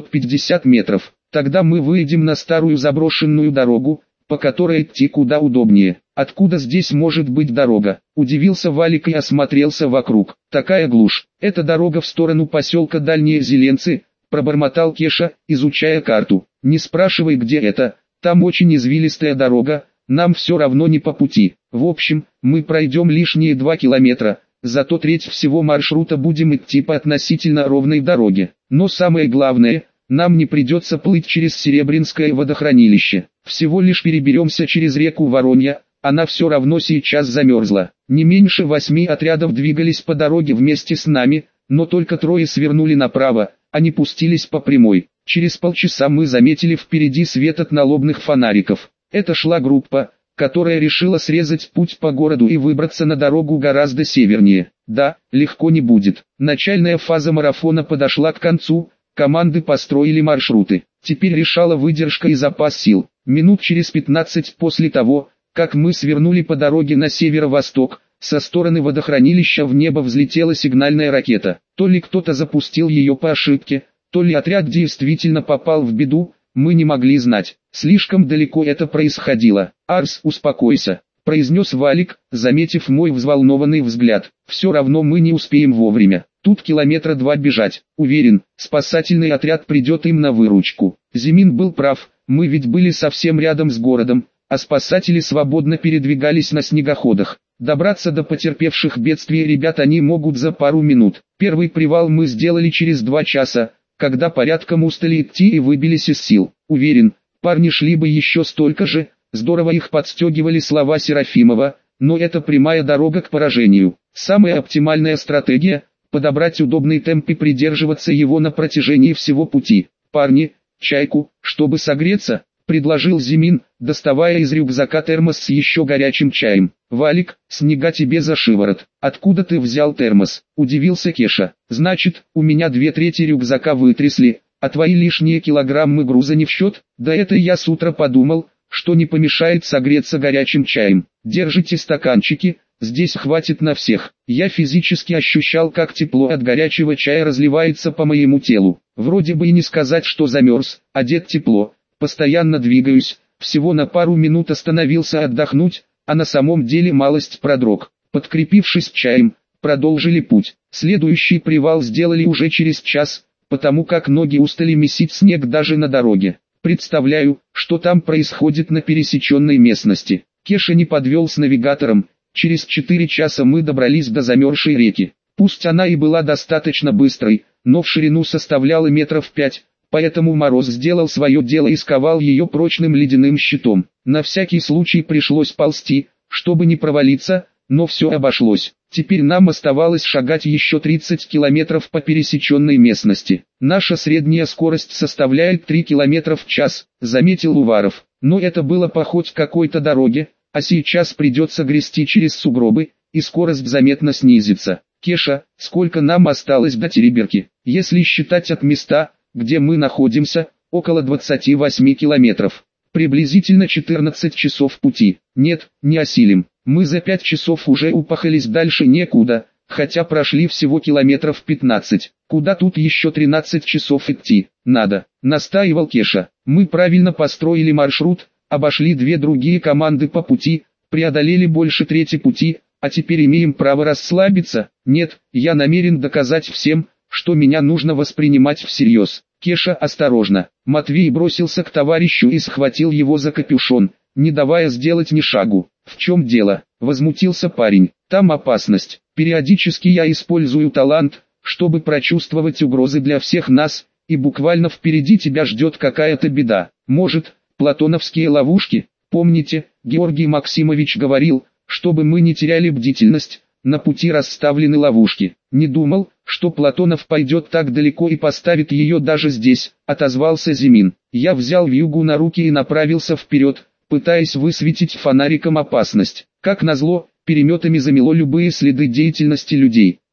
750 метров. Тогда мы выйдем на старую заброшенную дорогу, по которой идти куда удобнее. Откуда здесь может быть дорога? Удивился Валик и осмотрелся вокруг. Такая глушь. Это дорога в сторону поселка Дальние Зеленцы, пробормотал Кеша, изучая карту. Не спрашивай, где это, там очень извилистая дорога, нам все равно не по пути. В общем, мы пройдем лишние 2 километра, зато треть всего маршрута будем идти по относительно ровной дороге. Но самое главное, нам не придется плыть через Серебрянское водохранилище. Всего лишь переберемся через реку Воронья, она все равно сейчас замерзла. Не меньше 8 отрядов двигались по дороге вместе с нами, но только 3 свернули направо, они пустились по прямой. Через полчаса мы заметили впереди свет от налобных фонариков. Это шла группа, которая решила срезать путь по городу и выбраться на дорогу гораздо севернее. Да, легко не будет. Начальная фаза марафона подошла к концу, команды построили маршруты. Теперь решала выдержка и запас сил. Минут через 15 после того, как мы свернули по дороге на северо-восток, со стороны водохранилища в небо взлетела сигнальная ракета. То ли кто-то запустил ее по ошибке, то ли отряд действительно попал в беду, мы не могли знать. Слишком далеко это происходило. «Арс, успокойся», — произнес Валик, заметив мой взволнованный взгляд. «Все равно мы не успеем вовремя. Тут 2 километра бежать. Уверен, спасательный отряд придет им на выручку». Зимин был прав, мы ведь были совсем рядом с городом, а спасатели свободно передвигались на снегоходах. Добраться до потерпевших бедствий ребят они могут за пару минут. Первый привал мы сделали через 2 часа, когда порядком устали идти и выбились из сил. Уверен, парни шли бы еще столько же, здорово их подстегивали слова Серафимова, но это прямая дорога к поражению. Самая оптимальная стратегия – подобрать удобный темп и придерживаться его на протяжении всего пути. «Парни, чайку, чтобы согреться», – предложил Зимин, доставая из рюкзака термос с еще горячим чаем. «Валик, снега тебе за шиворот. Откуда ты взял термос?» – удивился Кеша. «Значит, у меня 2/3 рюкзака вытрясли, а твои лишние килограммы груза не в счет?» «Да это я с утра подумал, что не помешает согреться горячим чаем. Держите стаканчики, здесь хватит на всех». Я физически ощущал, как тепло от горячего чая разливается по моему телу. Вроде бы и не сказать, что замерз, одет тепло, постоянно двигаюсь, всего на пару минут остановился отдохнуть, а на самом деле малость продрог. Подкрепившись чаем, продолжили путь. Следующий привал сделали уже через час, потому как ноги устали месить снег даже на дороге. Представляю, что там происходит на пересеченной местности. Кеша не подвел с навигатором, через 4 часа мы добрались до замерзшей реки. Пусть она и была достаточно быстрой, но в ширину составляла метров 5, поэтому мороз сделал свое дело и сковал ее прочным ледяным щитом. На всякий случай пришлось ползти, чтобы не провалиться, но все обошлось. Теперь нам оставалось шагать еще 30 километров по пересеченной местности. Наша средняя скорость составляет 3 километра в час, заметил Уваров. Но это было по хоть какой-то дороге, а сейчас придется грести через сугробы, и скорость заметно снизится. Кеша, сколько нам осталось до Тереберки? Если считать от места, где мы находимся, около 28 километров. Приблизительно 14 часов пути. Нет, не осилим. Мы за 5 часов уже упахались, дальше некуда, хотя прошли всего километров 15. Куда тут еще 13 часов идти? Надо, настаивал Кеша. Мы правильно построили маршрут, обошли 2 другие команды по пути, преодолели больше трети пути, а теперь имеем право расслабиться? Нет, я намерен доказать всем, что меня нужно воспринимать всерьез. Кеша, осторожно. Матвей бросился к товарищу и схватил его за капюшон, не давая сделать ни шагу. «В чем дело?» – возмутился парень. «Там опасность. Периодически я использую талант, чтобы прочувствовать угрозы для всех нас, и буквально впереди тебя ждет какая-то беда. Может, платоновские ловушки? Помните, Георгий Максимович говорил, чтобы мы не теряли бдительность, на пути расставлены ловушки. Не думал, что Платонов пойдет так далеко и поставит ее даже здесь», — отозвался Зимин. Я взял вьюгу на руки и направился вперед, пытаясь высветить фонариком опасность. Как назло, переметами замело любые следы деятельности людей.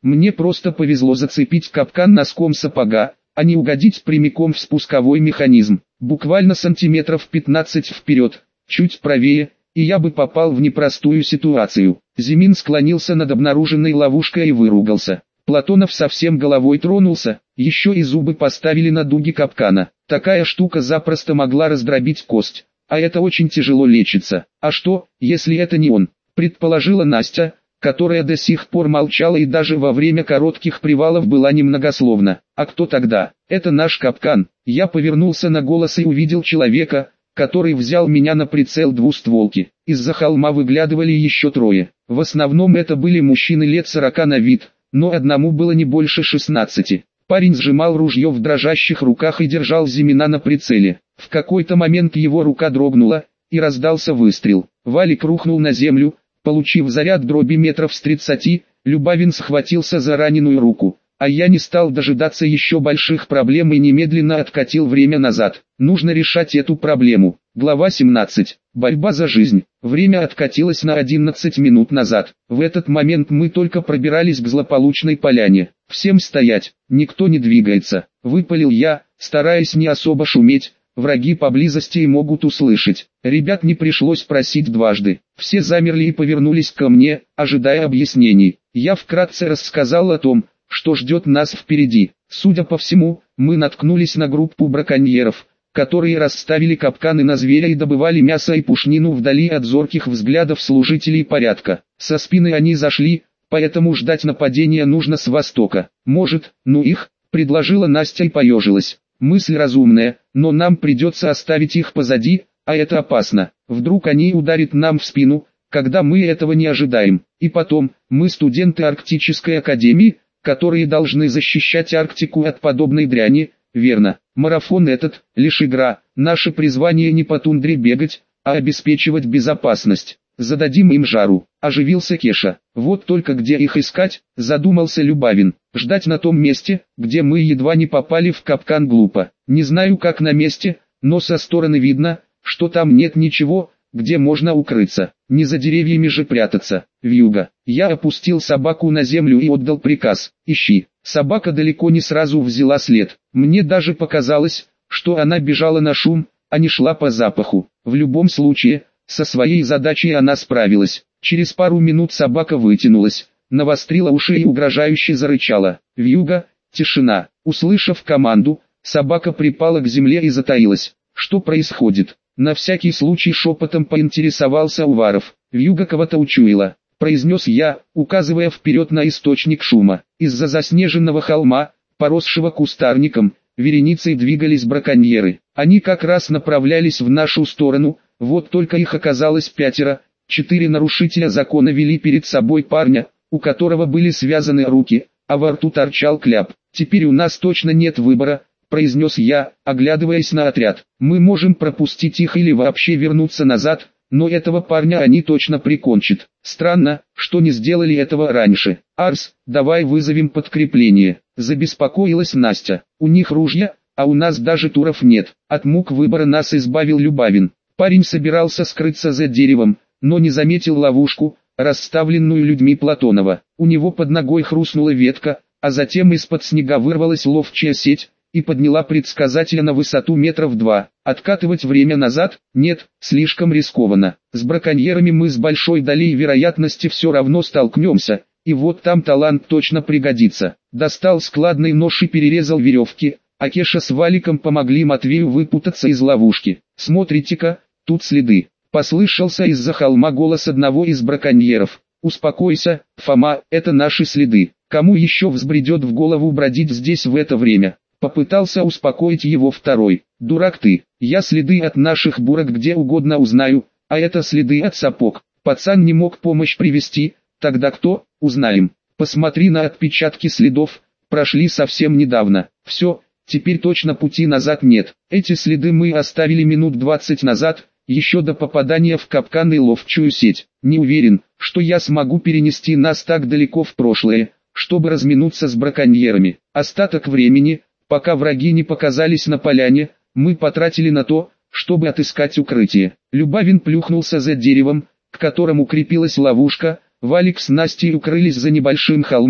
Мне просто повезло зацепить капкан носком сапога, а не угодить прямиком в спусковой механизм. Буквально сантиметров 15 вперед, чуть правее, и я бы попал в непростую ситуацию. Зимин склонился над обнаруженной ловушкой и выругался. Платонов совсем головой тронулся, еще и зубы поставили на дуги капкана. Такая штука запросто могла раздробить кость, а это очень тяжело лечится. А что, если это не он, предположила Настя, которая до сих пор молчала и даже во время коротких привалов была немногословна. А кто тогда? Это наш капкан. Я повернулся на голос и увидел человека, который взял меня на прицел двустволки. Из-за холма выглядывали еще трое. В основном это были мужчины лет 40 на вид, но одному было не больше 16. Парень сжимал ружье в дрожащих руках и держал Зимина на прицеле. В какой-то момент его рука дрогнула, и раздался выстрел. Валик рухнул на землю, получив заряд дроби метров с 30, Любавин схватился за раненую руку. А я не стал дожидаться еще больших проблем и немедленно откатил время назад. Нужно решать эту проблему. Глава 17. Борьба за жизнь. Время откатилось на 11 минут назад. В этот момент мы только пробирались к злополучной поляне. Всем стоять, никто не двигается. Выпалил я, стараясь не особо шуметь. Враги поблизости и могут услышать. Ребят не пришлось просить дважды. Все замерли и повернулись ко мне, ожидая объяснений. Я вкратце рассказал о том, что ждет нас впереди. Судя по всему, мы наткнулись на группу браконьеров, которые расставили капканы на зверя и добывали мясо и пушнину вдали от зорких взглядов служителей порядка. Со спины они зашли, поэтому ждать нападения нужно с востока. Может, ну их, предложила Настя и поежилась. Мысль разумная, но нам придется оставить их позади, а это опасно. Вдруг они ударят нам в спину, когда мы этого не ожидаем. И потом, мы студенты Арктической академии, которые должны защищать Арктику от подобной дряни, верно. Марафон этот, лишь игра, наше призвание не по тундре бегать, а обеспечивать безопасность. Зададим им жару, оживился Кеша. Вот только где их искать, задумался Любавин. Ждать на том месте, где мы едва не попали в капкан, глупо. Не знаю как на месте, но со стороны видно, что там нет ничего, где можно укрыться. Не за деревьями же прятаться. Вьюга. Я опустил собаку на землю и отдал приказ: ищи. Собака далеко не сразу взяла след. Мне даже показалось, что она бежала на шум, а не шла по запаху. В любом случае, со своей задачей она справилась. Через пару минут собака вытянулась, навострила уши и угрожающе зарычала. Вьюга, тишина. Услышав команду, собака припала к земле и затаилась. Что происходит? На всякий случай шепотом поинтересовался Уваров. Вьюга кого-то учуяла, произнес я, указывая вперед на источник шума. Из-за заснеженного холма, поросшего кустарником, вереницей двигались браконьеры. Они как раз направлялись в нашу сторону, вот только их оказалось 5. 4 нарушителя закона вели перед собой парня, у которого были связаны руки, а во рту торчал кляп. «Теперь у нас точно нет выбора», — произнес я, оглядываясь на отряд. «Мы можем пропустить их или вообще вернуться назад, но этого парня они точно прикончат. Странно, что не сделали этого раньше. Арс, давай вызовем подкрепление», — забеспокоилась Настя. «У них ружья, а у нас даже туров нет». От мук выбора нас избавил Любавин. Парень собирался скрыться за деревом, но не заметил ловушку, расставленную людьми Платонова. У него под ногой хрустнула ветка, а затем из-под снега вырвалась ловчая сеть и подняла предсказателя на высоту метров 2. Откатывать время назад? Нет, слишком рискованно. С браконьерами мы с большой долей вероятности все равно столкнемся, и вот там талант точно пригодится. Достал складный нож и перерезал веревки, а Кеша с Валиком помогли Матвею выпутаться из ловушки. «Смотрите-ка, тут следы», — послышался из-за холма голос одного из браконьеров. «Успокойся, Фома, это наши следы. Кому еще взбредет в голову бродить здесь в это время?» Попытался успокоить его второй. «Дурак ты, я следы от наших бурок где угодно узнаю, а это следы от сапог. Пацан не мог помощь привести, тогда кто, узнаем. Посмотри на отпечатки следов, прошли совсем недавно. Все, теперь точно пути назад нет. Эти следы мы оставили минут 20 назад, еще до попадания в капкан и ловчую сеть. Не уверен, что я смогу перенести нас так далеко в прошлое, чтобы разминуться с браконьерами. Остаток времени, пока враги не показались на поляне, мы потратили на то, чтобы отыскать укрытие. Любавин плюхнулся за деревом, к которому крепилась ловушка. Валик с Настей укрылись за небольшим холмом,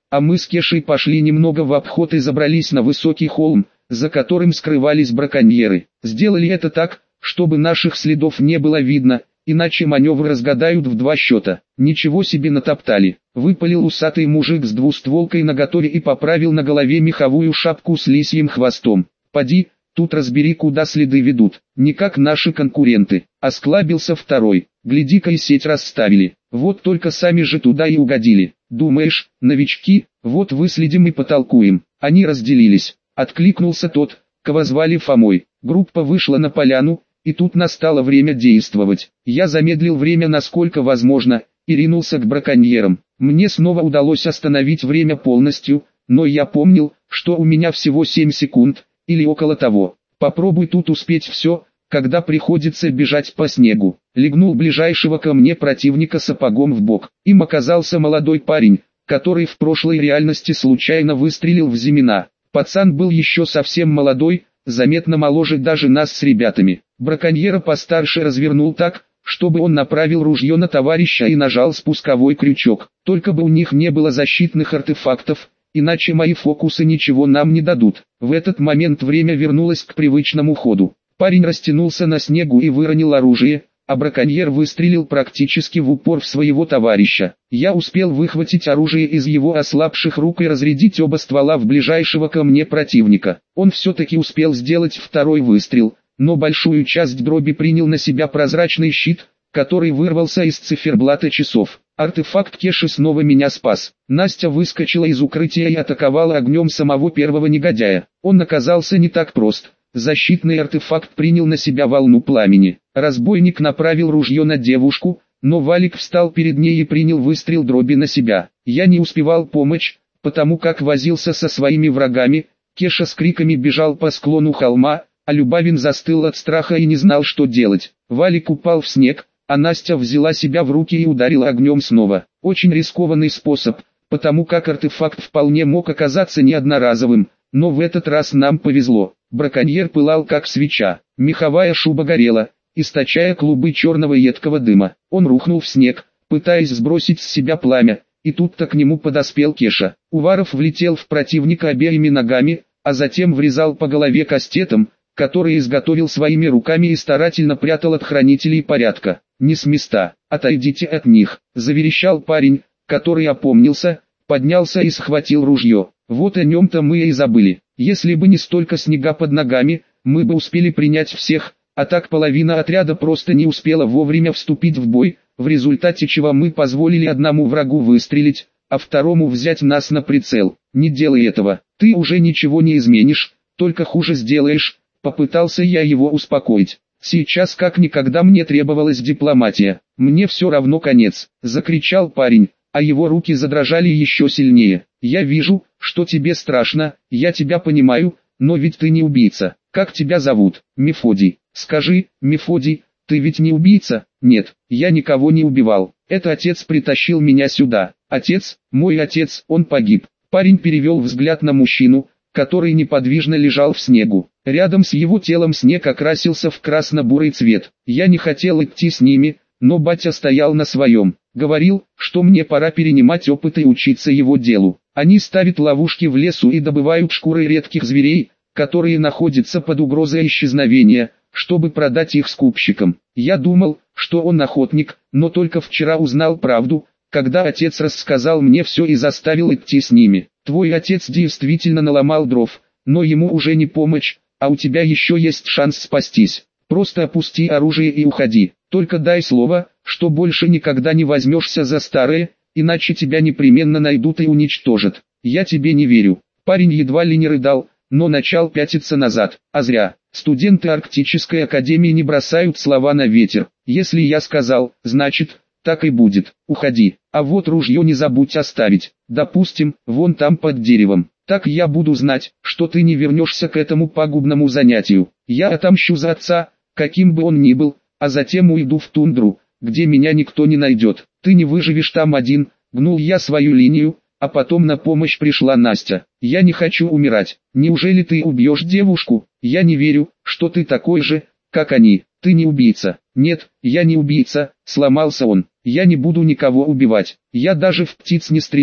а мы с Кешей пошли немного в обход и забрались на высокий холм, за которым скрывались браконьеры. Сделали это так, чтобы наших следов не было видно, иначе маневр разгадают в 2 счета. Ничего себе натоптали. Выпалил усатый мужик с двустволкой наготове и поправил на голове меховую шапку с лисьим хвостом. Поди, тут разбери, куда следы ведут. Не как наши конкуренты. Осклабился второй. Гляди-ка, и сеть расставили. Вот только сами же туда и угодили. Думаешь, новички? Вот выследим и потолкуем. Они разделились. Откликнулся тот, кого звали Фомой. Группа вышла на поляну, и тут настало время действовать. Я замедлил время насколько возможно, и ринулся к браконьерам. Мне снова удалось остановить время полностью, но я помнил, что у меня всего 7 секунд, или около того. Попробуй тут успеть все, когда приходится бежать по снегу. Легнул ближайшего ко мне противника сапогом в бок. Им оказался молодой парень, который в прошлой реальности случайно выстрелил в Зимина. Пацан был еще совсем молодой, заметно моложе даже нас с ребятами. Браконьера постарше развернул так, чтобы он направил ружье на товарища и нажал спусковой крючок. Только бы у них не было защитных артефактов, иначе мои фокусы ничего нам не дадут. В этот момент время вернулось к привычному ходу. Парень растянулся на снегу и выронил оружие, а браконьер выстрелил практически в упор в своего товарища. Я успел выхватить оружие из его ослабших рук и разрядить оба ствола в ближайшего ко мне противника. Он все-таки успел сделать второй выстрел, но большую часть дроби принял на себя прозрачный щит, который вырвался из циферблата часов. Артефакт Кеши снова меня спас. Настя выскочила из укрытия и атаковала огнем самого первого негодяя. Он оказался не так прост. Защитный артефакт принял на себя волну пламени. Разбойник направил ружье на девушку, но Валик встал перед ней и принял выстрел дроби на себя. Я не успевал помочь, потому как возился со своими врагами. Кеша с криками бежал по склону холма, а Любавин застыл от страха и не знал, что делать. Валик упал в снег, а Настя взяла себя в руки и ударила огнем снова. Очень рискованный способ, потому как артефакт вполне мог оказаться не одноразовым, но в этот раз нам повезло. Браконьер пылал как свеча, меховая шуба горела, источая клубы черного едкого дыма. Он рухнул в снег, пытаясь сбросить с себя пламя, и тут-то к нему подоспел Кеша. Уваров влетел в противника обеими ногами, а затем врезал по голове кастетом, который изготовил своими руками и старательно прятал от хранителей порядка. «Не с места, отойдите от них», — заверещал парень, который опомнился, поднялся и схватил ружье. Вот о нем-то мы и забыли. Если бы не столько снега под ногами, мы бы успели принять всех, а так половина отряда просто не успела вовремя вступить в бой, в результате чего мы позволили одному врагу выстрелить, а второму взять нас на прицел. Не делай этого, ты уже ничего не изменишь, только хуже сделаешь. Попытался я его успокоить. Сейчас как никогда мне требовалась дипломатия. Мне все равно конец, закричал парень, а его руки задрожали еще сильнее. Я вижу, что тебе страшно, я тебя понимаю, но ведь ты не убийца. Как тебя зовут? Мефодий. Скажи, Мефодий, ты ведь не убийца? Нет, я никого не убивал. Это отец притащил меня сюда. Отец, мой отец, он погиб. Парень перевел взгляд на мужчину, который неподвижно лежал в снегу. Рядом с его телом снег окрасился в красно-бурый цвет. Я не хотел идти с ними, но батя стоял на своем. Говорил, что мне пора перенимать опыт и учиться его делу. Они ставят ловушки в лесу и добывают шкуры редких зверей, которые находятся под угрозой исчезновения, чтобы продать их скупщикам. Я думал, что он охотник, но только вчера узнал правду, когда отец рассказал мне все и заставил идти с ними. Твой отец действительно наломал дров, но ему уже не помочь, а у тебя еще есть шанс спастись. Просто опусти оружие и уходи. Только дай слово, что больше никогда не возьмешься за старое, иначе тебя непременно найдут и уничтожат. Я тебе не верю. Парень едва ли не рыдал, но начал пятиться назад. А зря. Студенты Арктической академии не бросают слова на ветер. Если я сказал, значит, так и будет. Уходи. А вот ружье не забудь оставить. Допустим, вон там под деревом. Так я буду знать, что ты не вернешься к этому пагубному занятию. Я отомщу за отца, каким бы он ни был, а затем уйду в тундру, где меня никто не найдет. Ты не выживешь там один, гнул я свою линию, а потом на помощь пришла Настя. Я не хочу умирать. Неужели ты убьешь девушку? Я не верю, что ты такой же, как они. Ты не убийца. Нет, я не убийца, сломался он. Я не буду никого убивать. Я даже в птиц не стрелял,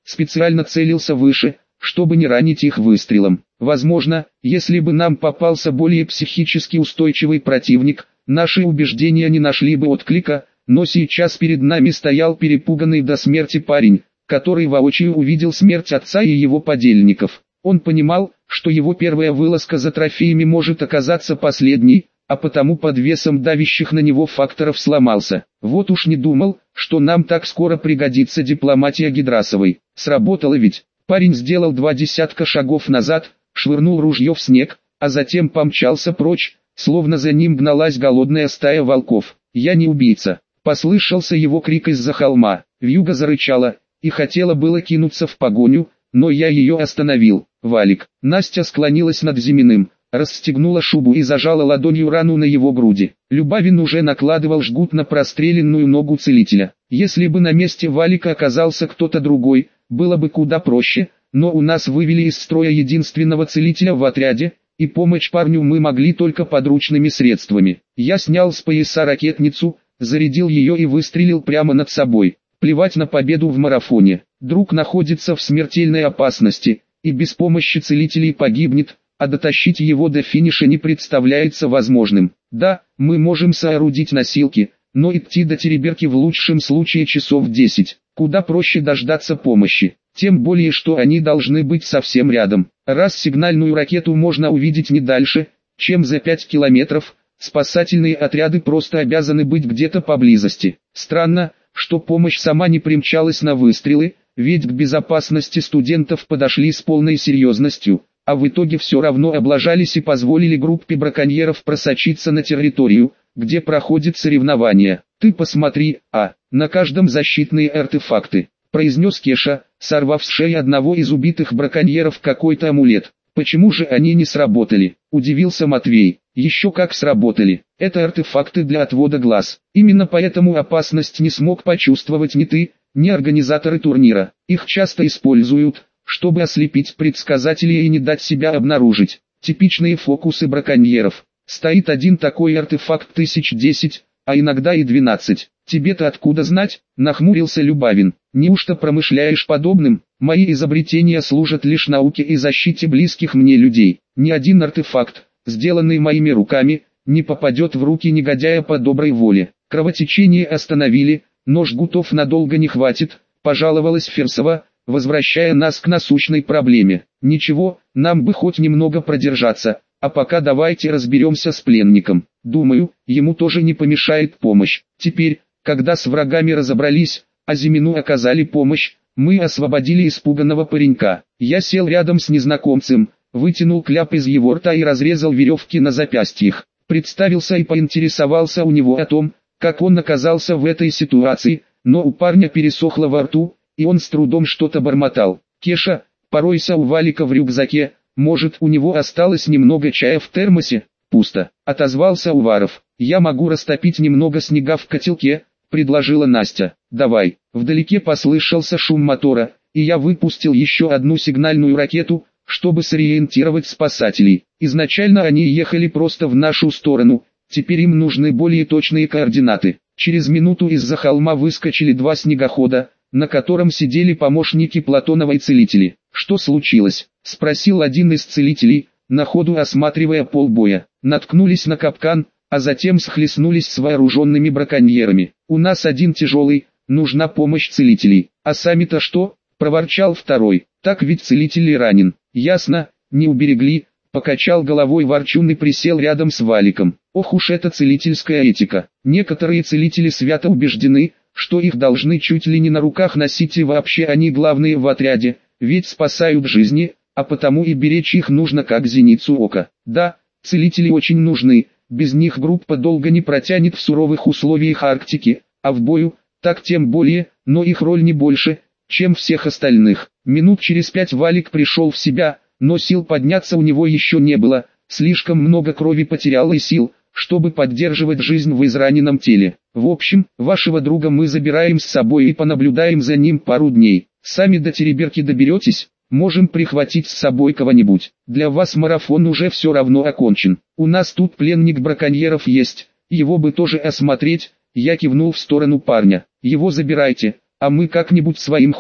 специально целился выше, чтобы не ранить их выстрелом. Возможно, если бы нам попался более психически устойчивый противник, наши убеждения не нашли бы отклика, но сейчас перед нами стоял перепуганный до смерти парень, который воочию увидел смерть отца и его подельников. Он понимал, что его первая вылазка за трофеями может оказаться последней, а потому под весом давящих на него факторов сломался. Вот уж не думал, что нам так скоро пригодится дипломатия Гидрасовой. Сработало ведь. Парень сделал 20 шагов назад, швырнул ружье в снег, а затем помчался прочь, словно за ним гналась голодная стая волков. «Я не убийца!» Послышался его крик из-за холма. Вьюга зарычала и хотела было кинуться в погоню, но я ее остановил. «Валик!» Настя склонилась над Зиминым, расстегнула шубу и зажала ладонью рану на его груди. Любавин уже накладывал жгут на простреленную ногу целителя. Если бы на месте Валика оказался кто-то другой, было бы куда проще, но у нас вывели из строя единственного целителя в отряде, и помочь парню мы могли только подручными средствами. Я снял с пояса ракетницу, зарядил ее и выстрелил прямо над собой. Плевать на победу в марафоне. Друг находится в смертельной опасности, и без помощи целителей погибнет, а дотащить его до финиша не представляется возможным. Да, мы можем соорудить носилки, но идти до Тереберки в лучшем случае часов 10. Куда проще дождаться помощи, тем более что они должны быть совсем рядом. Раз сигнальную ракету можно увидеть не дальше, чем за 5 километров, спасательные отряды просто обязаны быть где-то поблизости. Странно, что помощь сама не примчалась на выстрелы, ведь к безопасности студентов подошли с полной серьезностью, а в итоге все равно облажались и позволили группе браконьеров просочиться на территорию, где проходит соревнование. «Ты посмотри, на каждом защитные артефакты», — произнес Кеша, сорвав с шеи одного из убитых браконьеров какой-то амулет. «Почему же они не сработали?» — удивился Матвей. «Еще как сработали. Это артефакты для отвода глаз. Именно поэтому опасность не смог почувствовать ни ты, ни организаторы турнира. Их часто используют, чтобы ослепить предсказателей и не дать себя обнаружить. Типичные фокусы браконьеров. Стоит один такой артефакт 1010, а иногда и 12. Тебе-то откуда знать?» — нахмурился Любавин. «Неужто промышляешь подобным? Мои изобретения служат лишь науке и защите близких мне людей. Ни один артефакт, сделанный моими руками, не попадет в руки негодяя по доброй воле. Кровотечение остановили, но жгутов надолго не хватит», — пожаловалась Фирсова, возвращая нас к насущной проблеме. «Ничего, нам бы хоть немного продержаться, а пока давайте разберемся с пленником. Думаю, ему тоже не помешает помощь. Теперь, когда с врагами разобрались, а Зимину оказали помощь, мы освободили испуганного паренька. Я сел рядом с незнакомцем, вытянул кляп из его рта и разрезал веревки на запястьях. Представился и поинтересовался у него о том, как он оказался в этой ситуации, но у парня пересохло во рту, и он с трудом что-то бормотал. «Кеша, поройся у Валика в рюкзаке, может у него осталось немного чая в термосе?» «Пусто», — отозвался Уваров. «Я могу растопить немного снега в котелке», — предложила Настя. «Давай». Вдалеке послышался шум мотора, и я выпустил еще одну сигнальную ракету, чтобы сориентировать спасателей. Изначально они ехали просто в нашу сторону, теперь им нужны более точные координаты. Через минуту из-за холма выскочили два снегохода, на котором сидели помощники Платоновой целители. «Что случилось?» — спросил один из целителей, на ходу осматривая полбоя. «Наткнулись на капкан, а затем схлестнулись с вооруженными браконьерами. У нас один тяжелый, нужна помощь целителей. А сами-то что?» — проворчал второй. «Так ведь целитель ранен». «Ясно, не уберегли», — покачал головой Ворчун и присел рядом с Валиком. «Ох уж эта целительская этика. Некоторые целители свято убеждены, что их должны чуть ли не на руках носить, и вообще они главные в отряде, ведь спасают жизни, а потому и беречь их нужно как зеницу ока. Да, целители очень нужны, без них группа долго не протянет в суровых условиях Арктики, а в бою, так тем более, но их роль не больше, чем всех остальных». Минут через 5 Валик пришел в себя, но сил подняться у него еще не было, слишком много крови потерял и сил, чтобы поддерживать жизнь в израненном теле. «В общем, вашего друга мы забираем с собой и понаблюдаем за ним пару дней. Сами до Тереберки доберетесь, можем прихватить с собой кого-нибудь. Для вас марафон уже все равно окончен. У нас тут пленник браконьеров есть, его бы тоже осмотреть». Я кивнул в сторону парня. «Его забирайте, а мы как-нибудь своим ходом».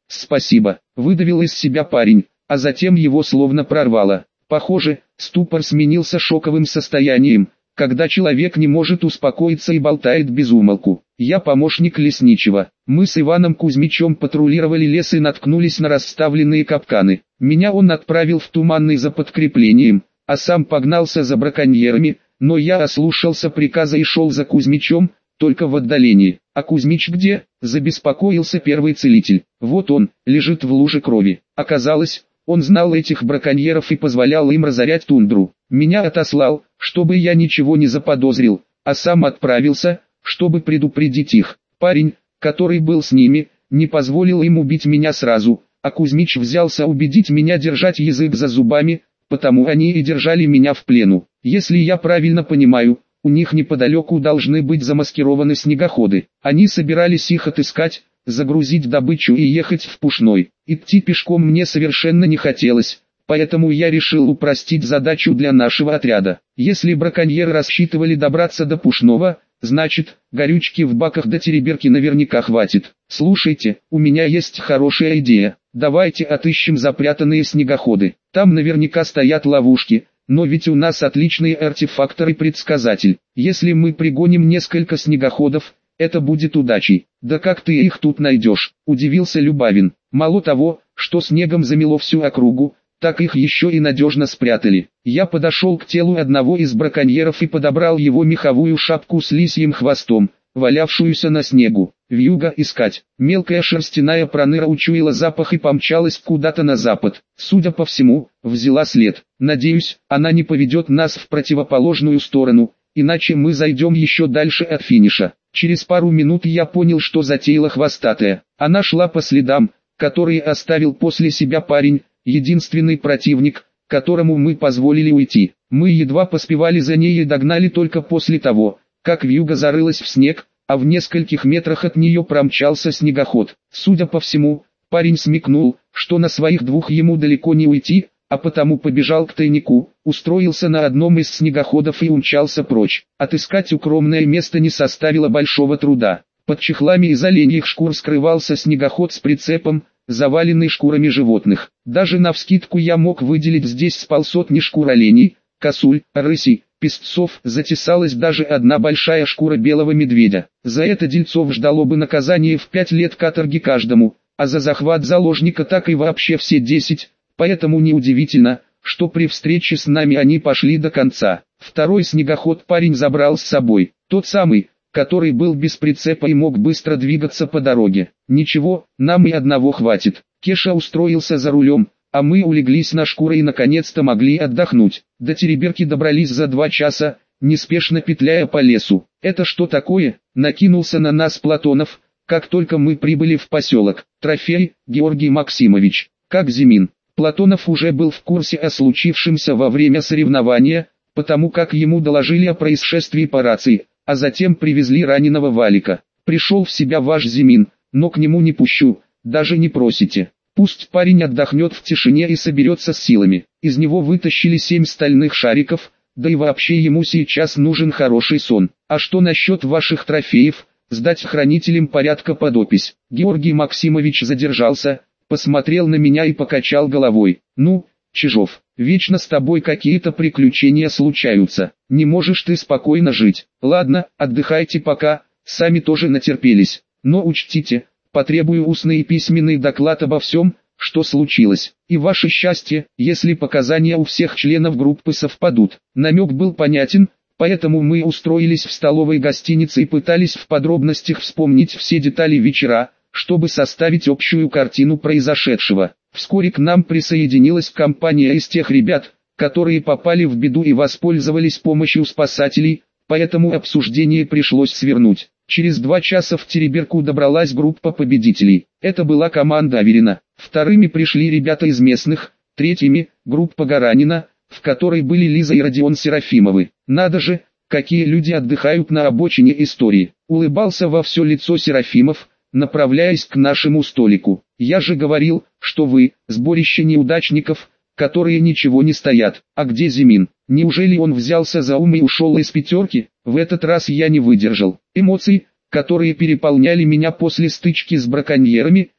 спасибо, выдавил из себя парень, а затем его словно прорвало. Похоже, ступор сменился шоковым состоянием, когда человек не может успокоиться и болтает без умолку. Я помощник лесничего. Мы с Иваном Кузьмичем патрулировали лес и наткнулись на расставленные капканы. Меня он отправил в Туманный за подкреплением, а сам погнался за браконьерами, но я ослушался приказа и шел за Кузьмичом, только в отдалении. А Кузьмич где? Забеспокоился первый целитель. Вот он, лежит в луже крови. Оказалось, он знал этих браконьеров и позволял им разорять тундру. Меня отослал, чтобы я ничего не заподозрил, а сам отправился, чтобы предупредить их. Парень, который был с ними, не позволил им убить меня сразу, а Кузьмич взялся убедить меня держать язык за зубами, потому они и держали меня в плену. Если я правильно понимаю, у них неподалеку должны быть замаскированы снегоходы. Они собирались их отыскать, загрузить добычу и ехать в Пушной. Идти пешком мне совершенно не хотелось, поэтому я решил упростить задачу для нашего отряда. Если браконьеры рассчитывали добраться до Пушного, значит, горючки в баках до Тереберки наверняка хватит. Слушайте, у меня есть хорошая идея. Давайте отыщем запрятанные снегоходы. Там наверняка стоят ловушки, но ведь у нас отличный артефактор и предсказатель. Если мы пригоним несколько снегоходов, это будет удачей. Да как ты их тут найдешь? Удивился Любавин. Мало того, что снегом замело всю округу, так их еще и надежно спрятали. Я подошел к телу одного из браконьеров и подобрал его меховую шапку с лисьим хвостом, валявшуюся на снегу. Вьюга искать. Мелкая шерстяная проныра учуяла запах и помчалась куда-то на запад. Судя по всему, взяла след. Надеюсь, она не поведет нас в противоположную сторону, иначе мы зайдем еще дальше от финиша. Через пару минут я понял, что затеяла хвостатая. Она шла по следам, которые оставил после себя парень, единственный противник, которому мы позволили уйти. Мы едва поспевали за ней и догнали только после того, как вьюга зарылась в снег, а в нескольких метрах от нее промчался снегоход. Судя по всему, парень смекнул, что на своих двух ему далеко не уйти, а потому побежал к тайнику, устроился на одном из снегоходов и умчался прочь. Отыскать укромное место не составило большого труда. Под чехлами из оленьих шкур скрывался снегоход с прицепом, заваленный шкурами животных. Даже навскидку я мог выделить здесь с полсотни шкур оленей, косуль, рысей, песцов. Затесалась даже одна большая шкура белого медведя. За это дельцов ждало бы наказание в 5 лет каторги каждому, а за захват заложника так и вообще все 10. Поэтому неудивительно, что при встрече с нами они пошли до конца. Второй снегоход парень забрал с собой, тот самый, который был без прицепа и мог быстро двигаться по дороге. Ничего, нам и одного хватит. Кеша устроился за рулем, а мы улеглись на шкуры и наконец-то могли отдохнуть. До Тереберки добрались за 2 часа, неспешно петляя по лесу. «Это что такое?» — накинулся на нас Платонов, как только мы прибыли в поселок. «Трофей, Георгий Максимович. Как Зимин?» Платонов уже был в курсе о случившемся во время соревнования, потому как ему доложили о происшествии по рации, а затем привезли раненого Валика. «Пришел в себя ваш Зимин, но к нему не пущу, даже не просите. Пусть парень отдохнет в тишине и соберется с силами». Из него вытащили 7 стальных шариков, да и вообще ему сейчас нужен хороший сон. «А что насчет ваших трофеев? Сдать хранителям порядка под опись?» Георгий Максимович задержался, посмотрел на меня и покачал головой. «Ну, Чижов, вечно с тобой какие-то приключения случаются. Не можешь ты спокойно жить. Ладно, отдыхайте пока, сами тоже натерпелись. Но учтите, потребую устный и письменный доклад обо всем, что случилось. И ваше счастье, если показания у всех членов группы совпадут». Намек был понятен, поэтому мы устроились в столовой гостиницы и пытались в подробностях вспомнить все детали вечера, чтобы составить общую картину произошедшего. Вскоре к нам присоединилась компания из тех ребят, которые попали в беду и воспользовались помощью спасателей, поэтому обсуждение пришлось свернуть. Через 2 часа в Тереберку добралась группа победителей. Это была команда Аверина. Вторыми пришли ребята из местных, третьими – группа Гаранина, в которой были Лиза и Родион Серафимовы. Надо же, какие люди отдыхают на обочине истории. Улыбался во все лицо Серафимов, направляясь к нашему столику. «Я же говорил, что вы – сборище неудачников, которые ничего не стоят. А где Зимин? Неужели он взялся за ум и ушел из 5? В этот раз я не выдержал. Эмоции, которые переполняли меня после стычки с браконьерами,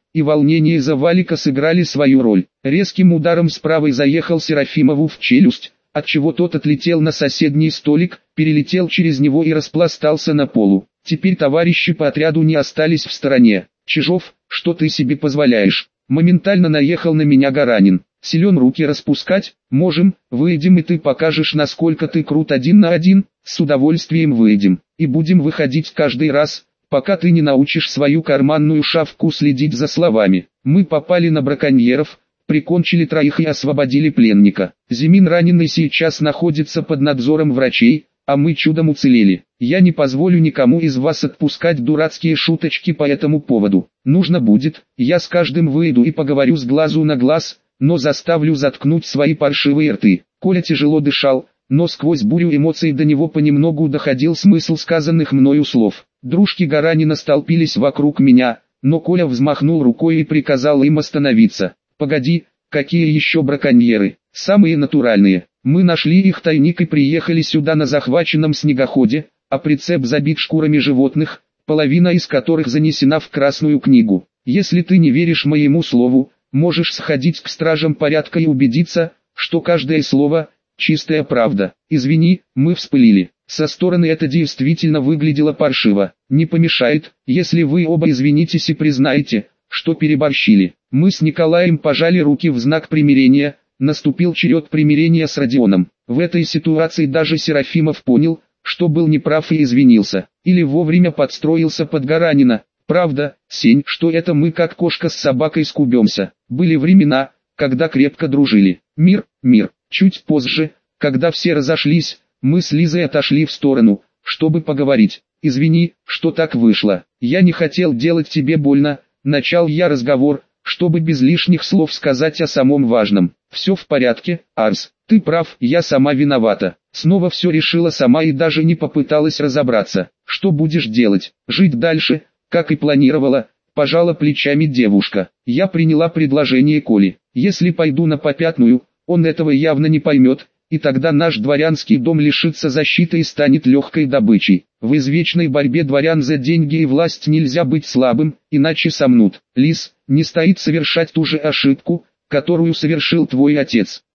и волнение из-за валика сыграли свою роль. Резким ударом с правой заехал Серафимову в челюсть, отчего тот отлетел на соседний столик, перелетел через него и распластался на полу. Теперь товарищи по отряду не остались в стороне. «Чижов, что ты себе позволяешь?» Моментально наехал на меня Гаранин. «Силен руки распускать? Можем, выйдем и ты покажешь, насколько ты крут 1 на 1, с удовольствием выйдем, и будем выходить каждый раз, пока ты не научишь свою карманную шавку следить за словами». Мы попали на браконьеров, прикончили 3 и освободили пленника. Зимин раненый сейчас находится под надзором врачей, а мы чудом уцелели. Я не позволю никому из вас отпускать дурацкие шуточки по этому поводу. Нужно будет, я с каждым выйду и поговорю с глазу на глаз, но заставлю заткнуть свои паршивые рты. Коля тяжело дышал, но сквозь бурю эмоций до него понемногу доходил смысл сказанных мною слов. Дружки Гаранина столпились вокруг меня, но Коля взмахнул рукой и приказал им остановиться. «Погоди, какие еще браконьеры? Самые натуральные. Мы нашли их тайник и приехали сюда на захваченном снегоходе, а прицеп забит шкурами животных, половина из которых занесена в Красную книгу. Если ты не веришь моему слову, можешь сходить к стражам порядка и убедиться, что каждое слово – чистая правда. Извини, мы вспылили. Со стороны это действительно выглядело паршиво. Не помешает, если вы оба извинитесь и признаете, что переборщили». Мы с Николаем пожали руки в знак примирения. Наступил черед примирения с Родионом. В этой ситуации даже Серафимов понял, что был неправ и извинился. Или вовремя подстроился под Гаранина. Правда, Сень, что это мы как кошка с собакой скубемся. Были времена, когда крепко дружили. Мир. Чуть позже, когда все разошлись, мы с Лизой отошли в сторону, чтобы поговорить. «Извини, что так вышло. Я не хотел делать тебе больно», — начал я разговор, чтобы без лишних слов сказать о самом важном. «Все в порядке, Арс, ты прав, я сама виновата. Снова все решила сама и даже не попыталась разобраться. Что будешь делать? Жить дальше, как и планировала?» Пожала плечами девушка. Я приняла предложение Коли. «Если пойду на попятную, он этого явно не поймет, и тогда наш дворянский дом лишится защиты и станет легкой добычей. В извечной борьбе дворян за деньги и власть нельзя быть слабым, иначе сомнут. Лис, не стоит совершать ту же ошибку, которую совершил твой отец.